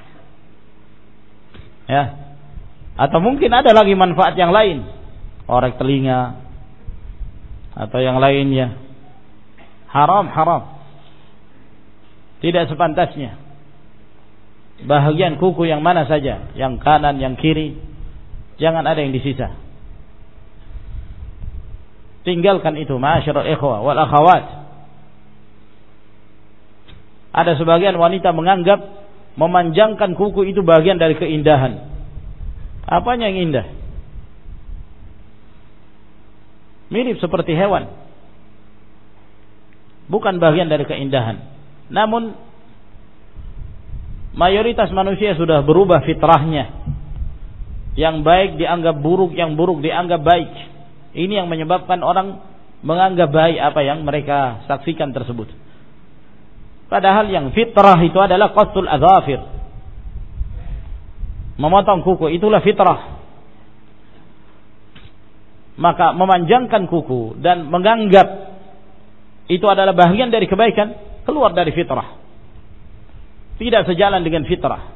Speaker 1: Ya. Atau mungkin ada lagi manfaat yang lain, orek telinga atau yang lainnya. Haram. Tidak sepantasnya. Bahagian kuku yang mana saja, yang kanan, yang kiri, jangan ada yang disisa. Tinggalkan itu, ma'asyiral ikhwah wal akhawat. Ada sebagian wanita menganggap memanjangkan kuku itu bagian dari keindahan. Apanya yang indah? Mirip seperti hewan, bukan bagian dari keindahan. Namun mayoritas manusia sudah berubah fitrahnya. Yang baik dianggap buruk, yang buruk dianggap baik. Ini yang menyebabkan orang menganggap baik apa yang mereka saksikan tersebut. Padahal yang fitrah itu adalah qassul adzafir, memotong kuku, itulah fitrah. Maka memanjangkan kuku dan menganggap itu adalah bagian dari kebaikan, keluar dari fitrah, tidak sejalan dengan fitrah.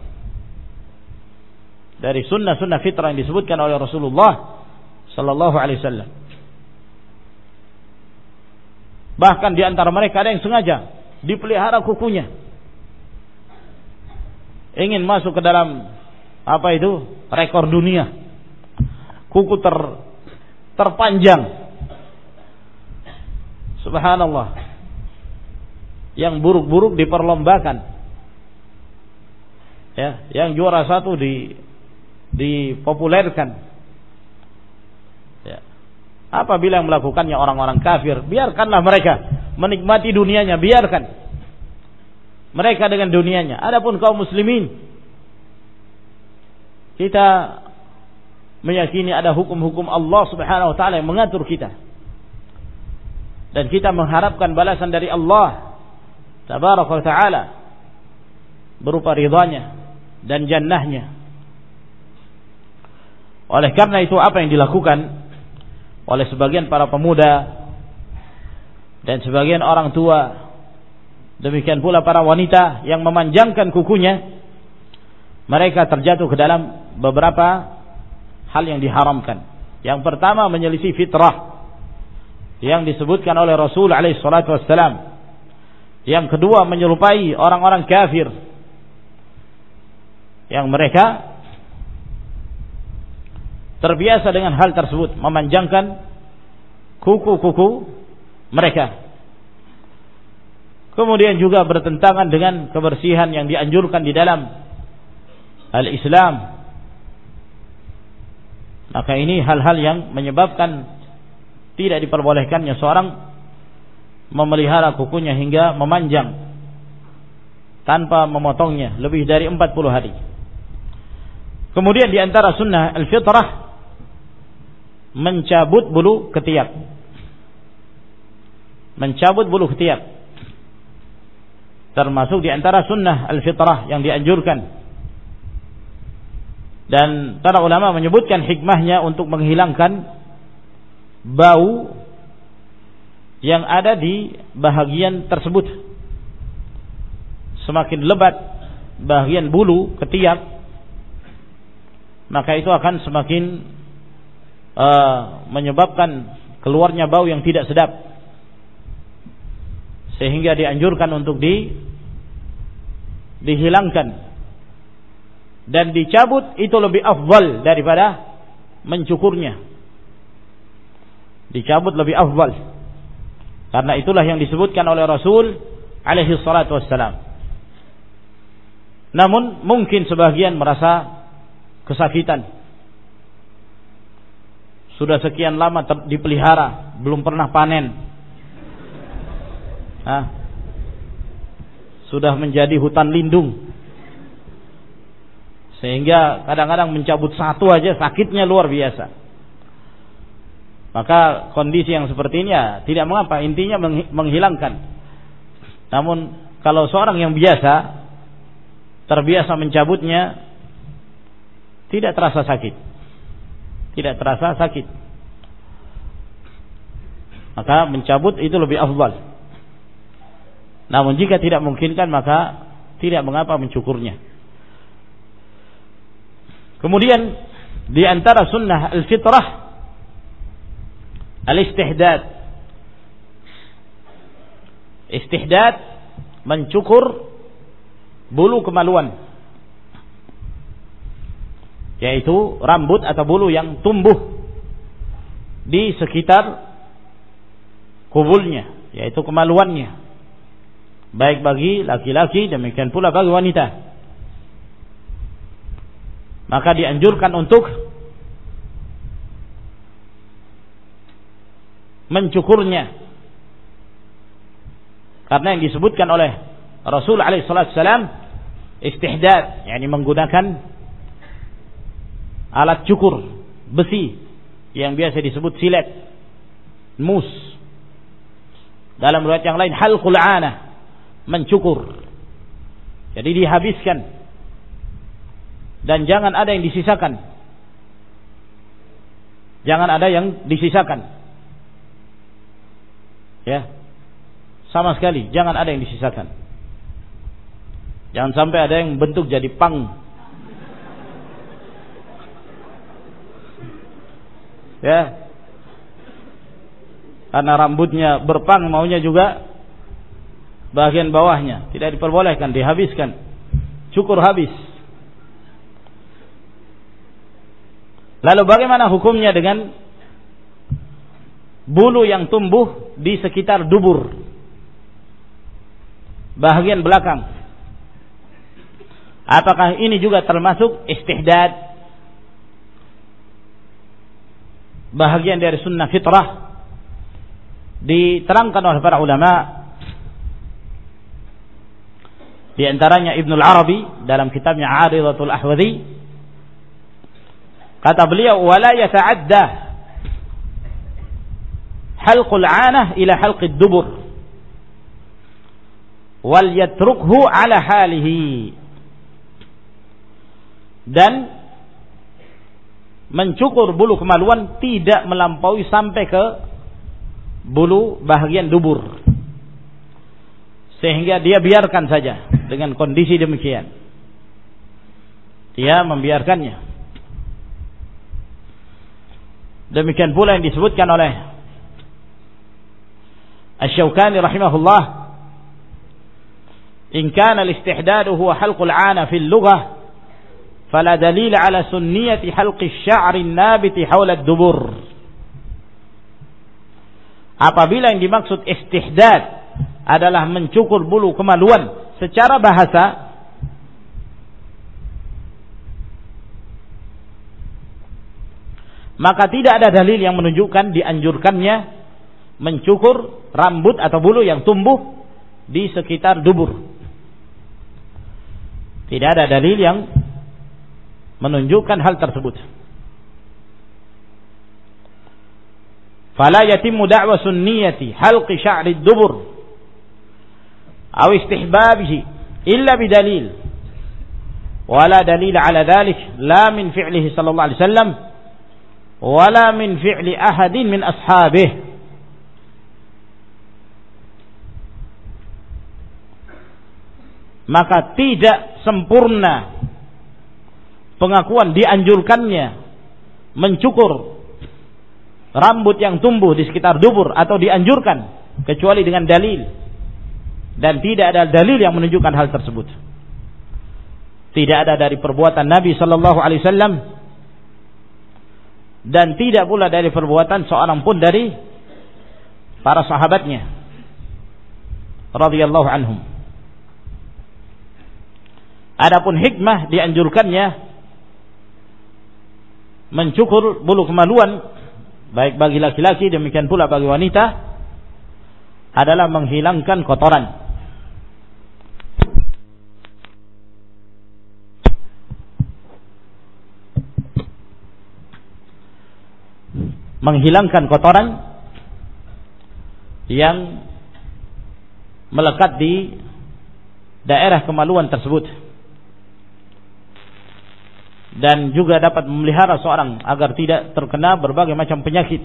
Speaker 1: Dari sunnah-sunnah fitrah yang disebutkan oleh Rasulullah sallallahu alaihi wasallam. Bahkan di antara mereka ada yang sengaja dipelihara kukunya, ingin masuk ke dalam rekor dunia, kuku terpanjang. Subhanallah. Yang buruk-buruk diperlombakan, ya, yang juara satu dipopulerkan. Ya. Apabila yang melakukannya orang-orang kafir, biarkanlah mereka menikmati dunianya, biarkan mereka dengan dunianya. Adapun kaum muslimin, kita meyakini ada hukum-hukum Allah Subhanahu wa taala yang mengatur kita, dan kita mengharapkan balasan dari Allah Tabaraka wa taala berupa ridhanya dan jannahnya. Oleh karena itu, apa yang dilakukan oleh sebagian para pemuda dan sebagian orang tua, demikian pula para wanita yang memanjangkan kukunya, mereka terjatuh ke dalam beberapa hal yang diharamkan. Yang pertama, menyelisih fitrah yang disebutkan oleh Rasul alaihi salatu wassalam. Yang kedua, menyerupai orang-orang kafir yang mereka terbiasa dengan hal tersebut, memanjangkan kuku-kuku mereka. Kemudian juga bertentangan dengan kebersihan yang dianjurkan di dalam al-Islam. Maka ini hal-hal yang menyebabkan tidak diperbolehkannya seorang memelihara kukunya hingga memanjang tanpa memotongnya lebih dari 40 hari. Kemudian di antara sunnah al-fitrah mencabut bulu ketiak. Mencabut bulu ketiak termasuk di antara sunnah al-fitrah yang dianjurkan. Dan para ulama menyebutkan hikmahnya untuk menghilangkan bau yang ada di bahagian tersebut. Semakin lebat bahagian bulu ketiak, maka itu akan semakin menyebabkan keluarnya bau yang tidak sedap, sehingga dianjurkan untuk dihilangkan dan dicabut. Itu lebih afdal daripada mencukurnya. Dicabut lebih afdal, karena itulah yang disebutkan oleh Rasul alaihi salatu wassalam. Namun mungkin sebagian merasa kesakitan, sudah sekian lama dipelihara belum pernah panen, sudah menjadi hutan lindung, sehingga kadang-kadang mencabut satu aja sakitnya luar biasa. Maka kondisi yang seperti ini ya tidak mengapa, intinya menghilangkan. Namun kalau seorang yang terbiasa mencabutnya, tidak terasa sakit, maka mencabut itu lebih afdal. Namun jika tidak memungkinkan, maka tidak mengapa mencukurnya. Kemudian di antara sunnah al-fitrah al-istihdad. Istihdad mencukur bulu kemaluan, yaitu rambut atau bulu yang tumbuh di sekitar kubulnya, yaitu kemaluannya, baik bagi laki-laki demikian pula bagi wanita. Maka dianjurkan untuk mencukurnya, karena yang disebutkan oleh Rasul alaihi salatu wasallam istihdad, yakni menggunakan alat cukur besi yang biasa disebut silet, mus. Dalam riwayat yang lain halqul anah, mencukur. Jadi dihabiskan dan jangan ada yang disisakan. Jangan ada yang disisakan. Ya. Sama sekali jangan ada yang disisakan. Jangan sampai ada yang bentuk jadi pang. Ya. Karena rambutnya berpang, maunya juga bagian bawahnya tidak diperbolehkan, dihabiskan. Cukur habis. Lalu bagaimana hukumnya dengan bulu yang tumbuh di sekitar dubur, bahagian belakang? Apakah ini juga termasuk istihdad, bahagian dari sunnah fitrah? Diterangkan oleh para ulama, di antaranya Ibnul Arabi dalam kitabnya Aridatul Ahwadhi. Kata beliau, wala yata'adda halqul 'anah ila halqid dubur wal yatrukhu ala halihi. Dan mencukur bulu kemaluan tidak melampaui sampai ke bulu bahagian dubur, sehingga dia biarkan saja dengan kondisi demikian. Dia membiarkannya. Demikian pula yang disebutkan oleh Asy-Syaukani rahimahullah, in kana al-istihdad huwa halqul 'ana fil lughah fala dalil 'ala sunniyati halqi asy-sya'r an-nabit hawla ad-dubur. Apabila yang dimaksud istihdad adalah mencukur bulu kemaluan secara bahasa, maka tidak ada dalil yang menunjukkan dianjurkannya mencukur rambut atau bulu yang tumbuh di sekitar dubur. Tidak ada dalil yang menunjukkan hal tersebut. Fala yatimmu da'wa sunniyati halqi sya'ri dubur aw istihbabihi illa bidalil. Wala dalil ala dhalik la min fi'lihi sallallahu alaihi wasallam wala min fi'li ahadin min ashabih. Maka tidak sempurna pengakuan dianjurkannya mencukur rambut yang tumbuh di sekitar dubur atau dianjurkan kecuali dengan dalil, dan tidak ada dalil yang menunjukkan hal tersebut. Tidak ada dari perbuatan Nabi sallallahu alaihi wasallam dan tidak pula dari perbuatan seorang pun dari para sahabatnya radhiyallahu anhum. Adapun hikmah dianjurkannya mencukur bulu kemaluan baik bagi laki-laki demikian pula bagi wanita adalah menghilangkan kotoran. Menghilangkan kotoran yang melekat di daerah kemaluan tersebut, dan juga dapat memelihara seorang agar tidak terkena berbagai macam penyakit.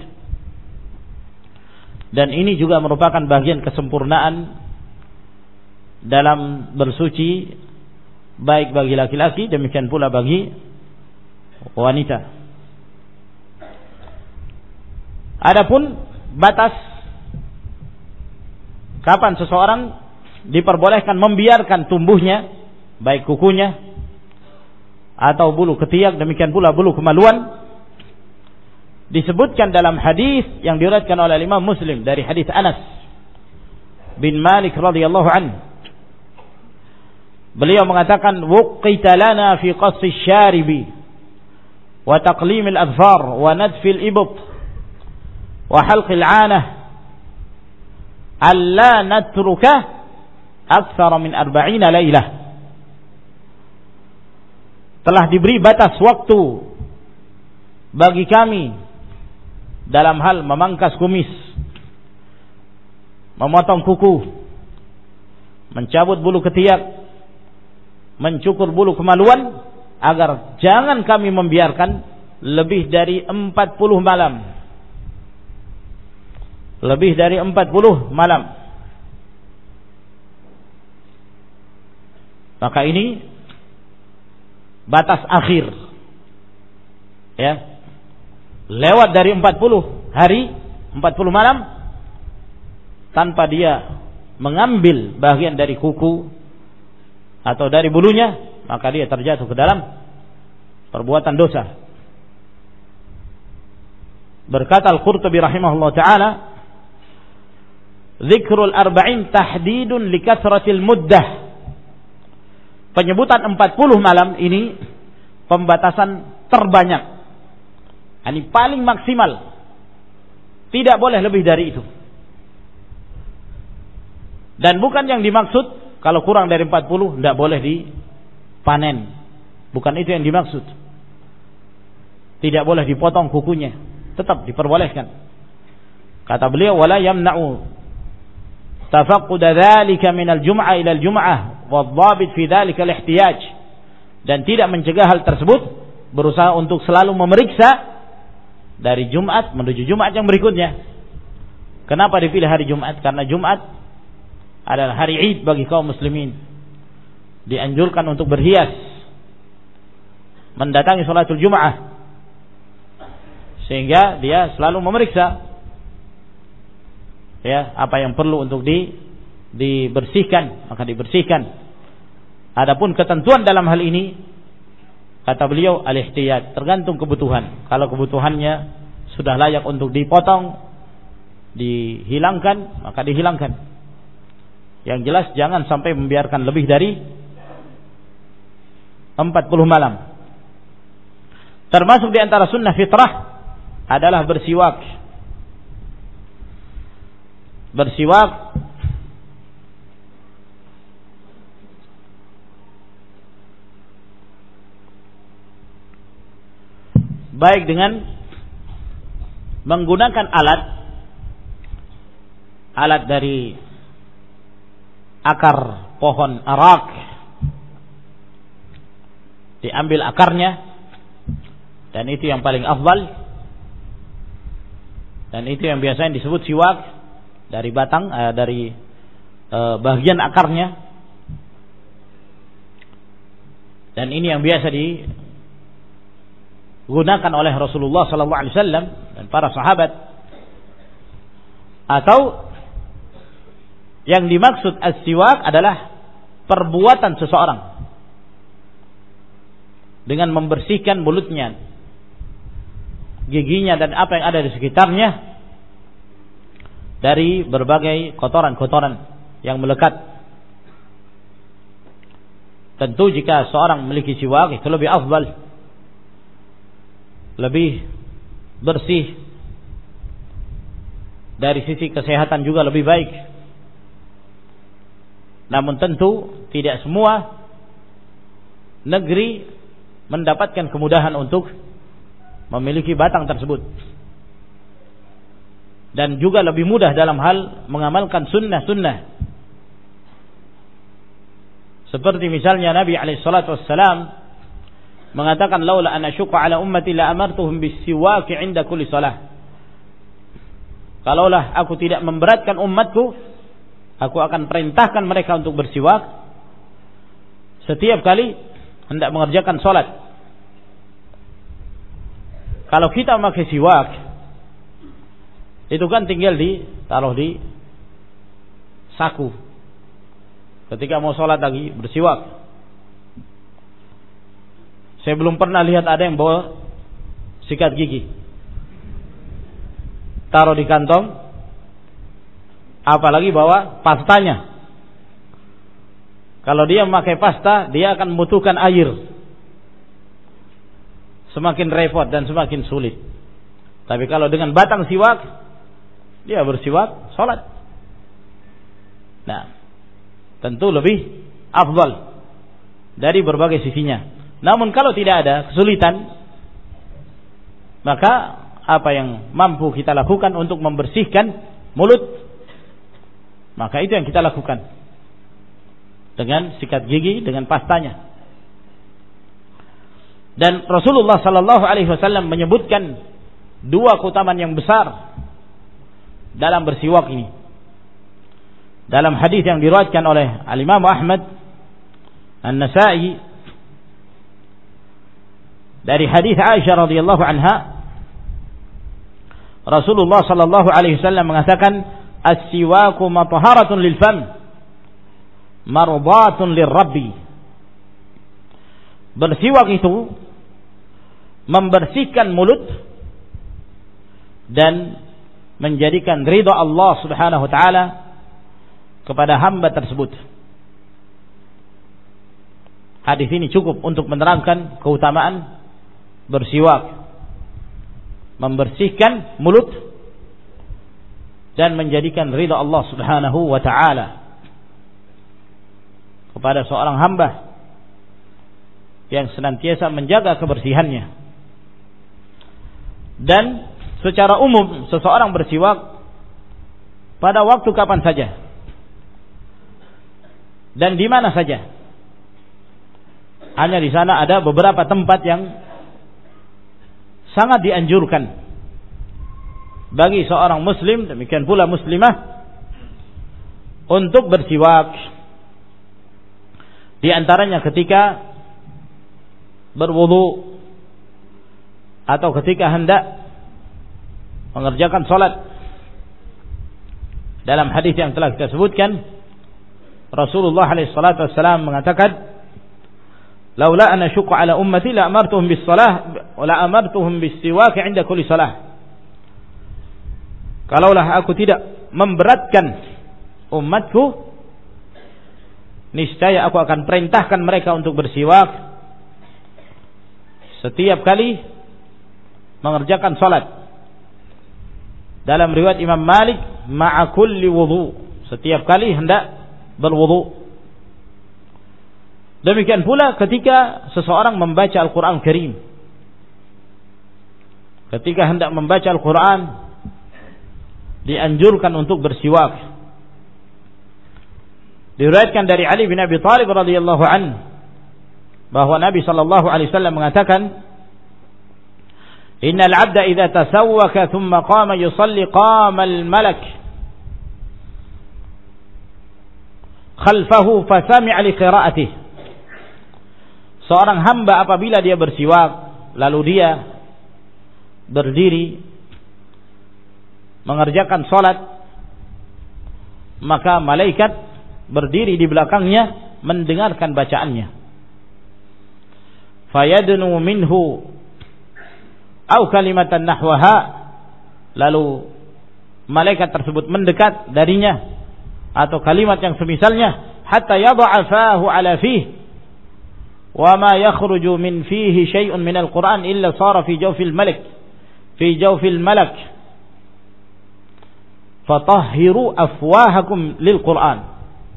Speaker 1: Dan ini juga merupakan bagian kesempurnaan dalam bersuci baik bagi laki-laki demikian pula bagi wanita. Adapun batas kapan seseorang diperbolehkan membiarkan tumbuhnya baik kukunya atau bulu ketiak demikian pula bulu kemaluan disebutkan dalam hadis yang diriwayatkan oleh Imam Muslim dari hadis Anas bin Malik radhiyallahu anhu. Beliau mengatakan wuqita lana fi qassi syaribi wa taqlim al-adfar wa nadf al-ibt wa halq al-'anah alla natruka akthar min 40 lailah. Telah diberi batas waktu bagi kami dalam hal memangkas kumis, memotong kuku, mencabut bulu ketiak, mencukur bulu kemaluan, agar jangan kami membiarkan lebih dari 40 malam. Lebih dari 40 malam. Maka ini batas akhir, ya. Lewat dari 40 hari, 40 malam tanpa dia mengambil bagian dari kuku atau dari bulunya, maka dia terjatuh ke dalam perbuatan dosa. Berkata Al-Qurtubi rahimahullah taala, "Dzikrul arba'in tahdidun li kathratil muddah." Penyebutan 40 malam ini pembatasan terbanyak. Ini paling maksimal. Tidak boleh lebih dari itu. Dan bukan yang dimaksud kalau kurang dari 40 tidak boleh dipanen. Bukan itu yang dimaksud. Tidak boleh dipotong kukunya. Tetap diperbolehkan. Kata beliau, wala yamna'u tafaqqud dzalika min al-jum'ah ila al-jum'ah wadh-dhabit fi dzalika al-ihtiyaj. Dan tidak mencegah hal tersebut, berusaha untuk selalu memeriksa dari Jumat menuju Jumat yang berikutnya. Kenapa dipilih hari Jumat? Karena Jumat adalah hari Id bagi kaum muslimin. Dianjurkan untuk berhias, mendatangi salatul Jumat, sehingga dia selalu memeriksa ya apa yang perlu untuk dibersihkan, maka dibersihkan. Adapun ketentuan dalam hal ini, kata beliau, al-ihtiyat, tergantung kebutuhan. Kalau kebutuhannya sudah layak untuk dipotong, dihilangkan, maka dihilangkan. Yang jelas jangan sampai membiarkan lebih dari 40 malam. Termasuk di antara sunnah fitrah adalah bersiwak. Bersiwak baik dengan menggunakan alat dari akar pohon arak, diambil akarnya, dan itu yang paling afdal, dan itu yang biasanya disebut siwak, dari batang, dari bagian akarnya, dan ini yang biasa digunakan oleh Rasulullah SAW dan para sahabat. Atau yang dimaksud as-siwak adalah perbuatan seseorang dengan membersihkan mulutnya, giginya, dan apa yang ada di sekitarnya dari berbagai kotoran-kotoran yang melekat. Tentu jika seorang memiliki siwak itu lebih afdal, lebih bersih, dari sisi kesehatan juga lebih baik. Namun tentu tidak semua negeri mendapatkan kemudahan untuk memiliki batang tersebut, dan juga lebih mudah dalam hal mengamalkan sunnah-sunnah. Seperti misalnya Nabi SAW mengatakan, laula an asyqa ala ummati la amartuhum bis-siwak 'inda kulli salah. Kalaulah aku tidak memberatkan umatku, aku akan perintahkan mereka untuk bersiwak setiap kali hendak mengerjakan salat. Kalau kita memakai siwak, itu kan tinggal ditaruh di saku. Ketika mau salat lagi bersiwak. Saya belum pernah lihat ada yang bawa sikat gigi, taruh di kantong, apalagi bawa pastanya. Kalau dia memakai pasta, dia akan membutuhkan air, semakin repot dan semakin sulit. Tapi kalau dengan batang siwak, dia bersiwak salat. Nah, tentu lebih afdal dari berbagai sisinya. Namun kalau tidak ada kesulitan, maka apa yang mampu kita lakukan untuk membersihkan mulut, maka itu yang kita lakukan dengan sikat gigi, dengan pastanya. Dan Rasulullah SAW menyebutkan dua keutamaan yang besar dalam bersiwak ini. Dalam hadis yang diriwayatkan oleh Al-Imam Ahmad, An-Nasa'i, dari hadis Aisyah radhiyallahu anha, Rasulullah sallallahu alaihi wasallam mengatakan, as-siwaku mathaharatun lil fam, mardatun lirabbi. Bersiwak itu membersihkan mulut dan menjadikan ridha Allah Subhanahu wa taala kepada hamba tersebut. Hadis ini cukup untuk menerangkan keutamaan bersiwak, membersihkan mulut dan menjadikan ridha Allah Subhanahu wa taala kepada seorang hamba yang senantiasa menjaga kebersihannya. Dan secara umum seseorang bersiwak pada waktu kapan saja dan di mana saja. Hanya di sana ada beberapa tempat yang sangat dianjurkan bagi seorang muslim, demikian pula muslimah, untuk bersiwak. Di antaranya ketika berwudu atau ketika hendak mengerjakan salat. Dalam hadis yang telah kita sebutkan, Rasulullah SAW mengatakan, laula an asyqa ala ummati la amartuhum bis salah wa la amartuhum bis siwak 'inda kulli salah. kalaulah aku tidak memberatkan umatku, niscaya aku akan perintahkan mereka untuk bersiwak setiap kali mengerjakan salat. Dalam riwayat Imam Malik, ma'a kulli wudu, setiap kali hendak berwudu. Demikian pula ketika seseorang membaca Al-Quran Karim, ketika hendak membaca Al-Quran dianjurkan untuk bersiwak. Diriwayatkan dari Ali bin Abi Thalib radhiyallahu anhu bahwa Nabi sallallahu alaihi wasallam mengatakan, "Innal 'abda idza tasawwaka thumma qama yusalli qama al-malak khalfahu fa sami'a li qira'atihi." Seorang hamba apabila dia bersiwak lalu dia berdiri mengerjakan salat, maka malaikat berdiri di belakangnya mendengarkan bacaannya. Fayadnu minhu aw kalimatan nahwaha, lalu malaikat tersebut mendekat darinya atau kalimat yang semisalnya, hatta yad'a fahu ala fihi wa ma yakhruju min fihi syai'un min al-Qur'an illa sara fi jawfil malak fatahhiru afwahakum lil Qur'an.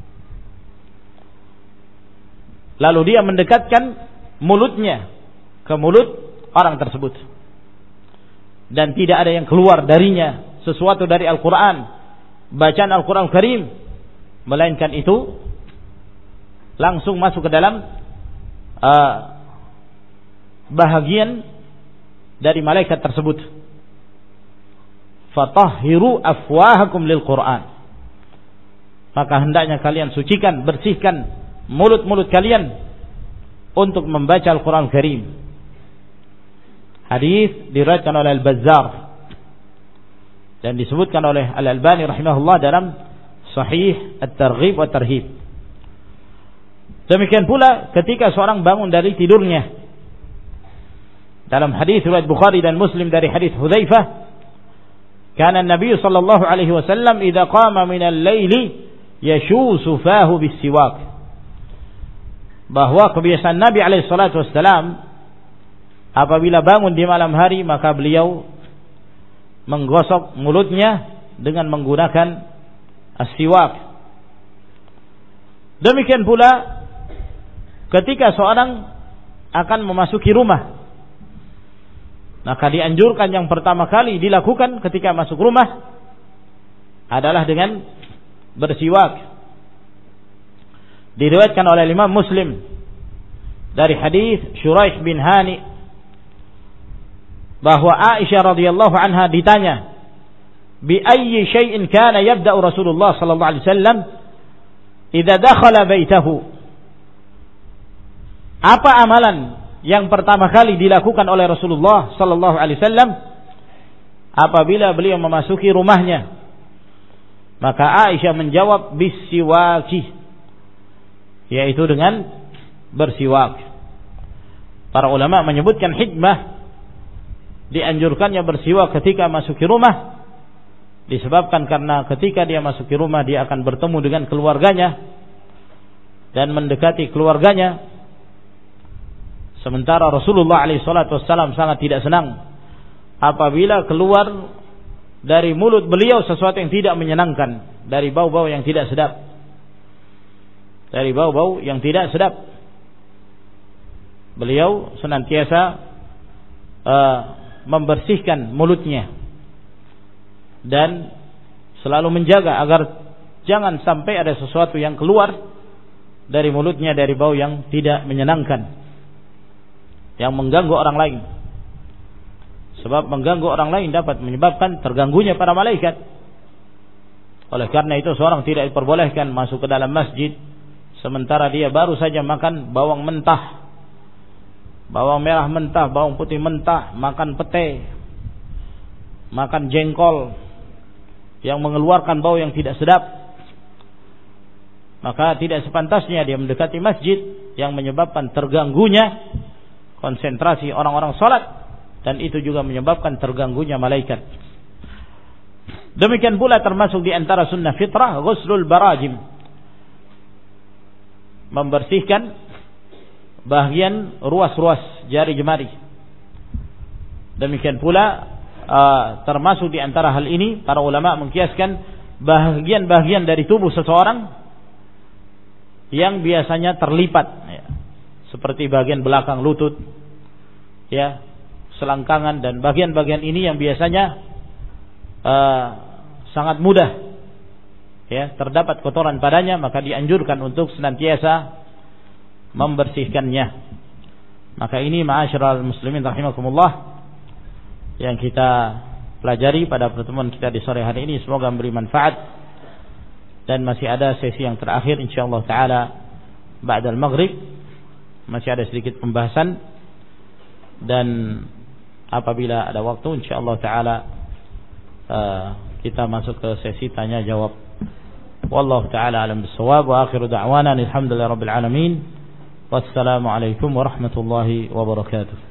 Speaker 1: Lalu dia mendekatkan mulutnya ke mulut orang tersebut, dan tidak ada yang keluar darinya sesuatu dari Al-Quran, bacaan Al-Quran Karim, melainkan itu langsung masuk ke dalam bahagian dari malaikat tersebut. Fatahhiru afwahakum lil Quran, maka hendaknya kalian sucikan, bersihkan mulut-mulut kalian untuk membaca Al-Quran Karim. Hadis diriwayatkan oleh Al-Bazzar dan disebutkan oleh Al-Albani rahimahullah dalam Sahih At-Targhib wa Tarhib. Demikian pula ketika seorang bangun dari tidurnya. Dalam hadis riwayat Bukhari dan Muslim dari hadis Hudzaifah, kana Nabi sallallahu alaihi wasallam idza qama min al-laili yashusu fahu bis-siwak. Bahwa kebiasaan Nabi alaihi salatu wassalam apabila bangun di malam hari maka beliau menggosok mulutnya dengan menggunakan as-siwak. Demikian pula ketika seorang akan memasuki rumah, maka dianjurkan yang pertama kali dilakukan ketika masuk rumah adalah dengan bersiwak. Diriwayatkan oleh Imam Muslim dari hadis Shuraih bin Hani bahwa Aisyah radhiyallahu anha ditanya, "Bi ayyi syai'in kana yabda'u Rasulullah sallallahu alaihi wasallam idza dakhala baitahu?" Apa amalan yang pertama kali dilakukan oleh Rasulullah sallallahu alaihi wasallam apabila beliau memasuki rumahnya? Maka Aisyah menjawab, "Bisiwaki," yaitu dengan bersiwak. Para ulama menyebutkan hikmah dianjurkannya bersiwak ketika masuki rumah disebabkan karena ketika dia masuki rumah dia akan bertemu dengan keluarganya dan mendekati keluarganya, sementara Rasulullah SAW sangat tidak senang apabila keluar dari mulut beliau sesuatu yang tidak menyenangkan, dari bau-bau yang tidak sedap. Dari bau-bau yang tidak sedap. Beliau senantiasa membersihkan mulutnya dan selalu menjaga agar jangan sampai ada sesuatu yang keluar dari mulutnya dari bau yang tidak menyenangkan, yang mengganggu orang lain. Sebab mengganggu orang lain dapat menyebabkan terganggunya para malaikat. Oleh karena itu seorang tidak diperbolehkan masuk ke dalam masjid sementara dia baru saja makan bawang mentah, bawang merah mentah, bawang putih mentah, makan pete, makan jengkol yang mengeluarkan bau yang tidak sedap. Maka tidak sepantasnya dia mendekati masjid yang menyebabkan terganggunya konsentrasi orang-orang salat, dan itu juga menyebabkan terganggunya malaikat. Demikian pula termasuk di antara sunnah fitrah ghuslul barajim, membersihkan bagian ruas-ruas jari jemari. Demikian pula termasuk di antara hal ini para ulama mengkiaskan bagian-bagian dari tubuh seseorang yang biasanya terlipat, ya, seperti bagian belakang lutut, ya, selangkangan, dan bagian-bagian ini yang biasanya sangat mudah, ya, terdapat kotoran padanya, maka dianjurkan untuk senantiasa membersihkannya. Maka ini ma'asyiral muslimin rahimakumullah yang kita pelajari pada pertemuan kita di sore hari ini, semoga memberi manfaat. Dan masih ada sesi yang terakhir insyaallah taala ba'dal maghrib, masih ada sedikit pembahasan, dan apabila ada waktu insyaallah taala kita masuk ke sesi tanya jawab. Wallahu taala alam bissawab, wa akhiru da'wana alhamdulillahirabbil alamin. Wassalamu alaikum warahmatullahi wabarakatuh.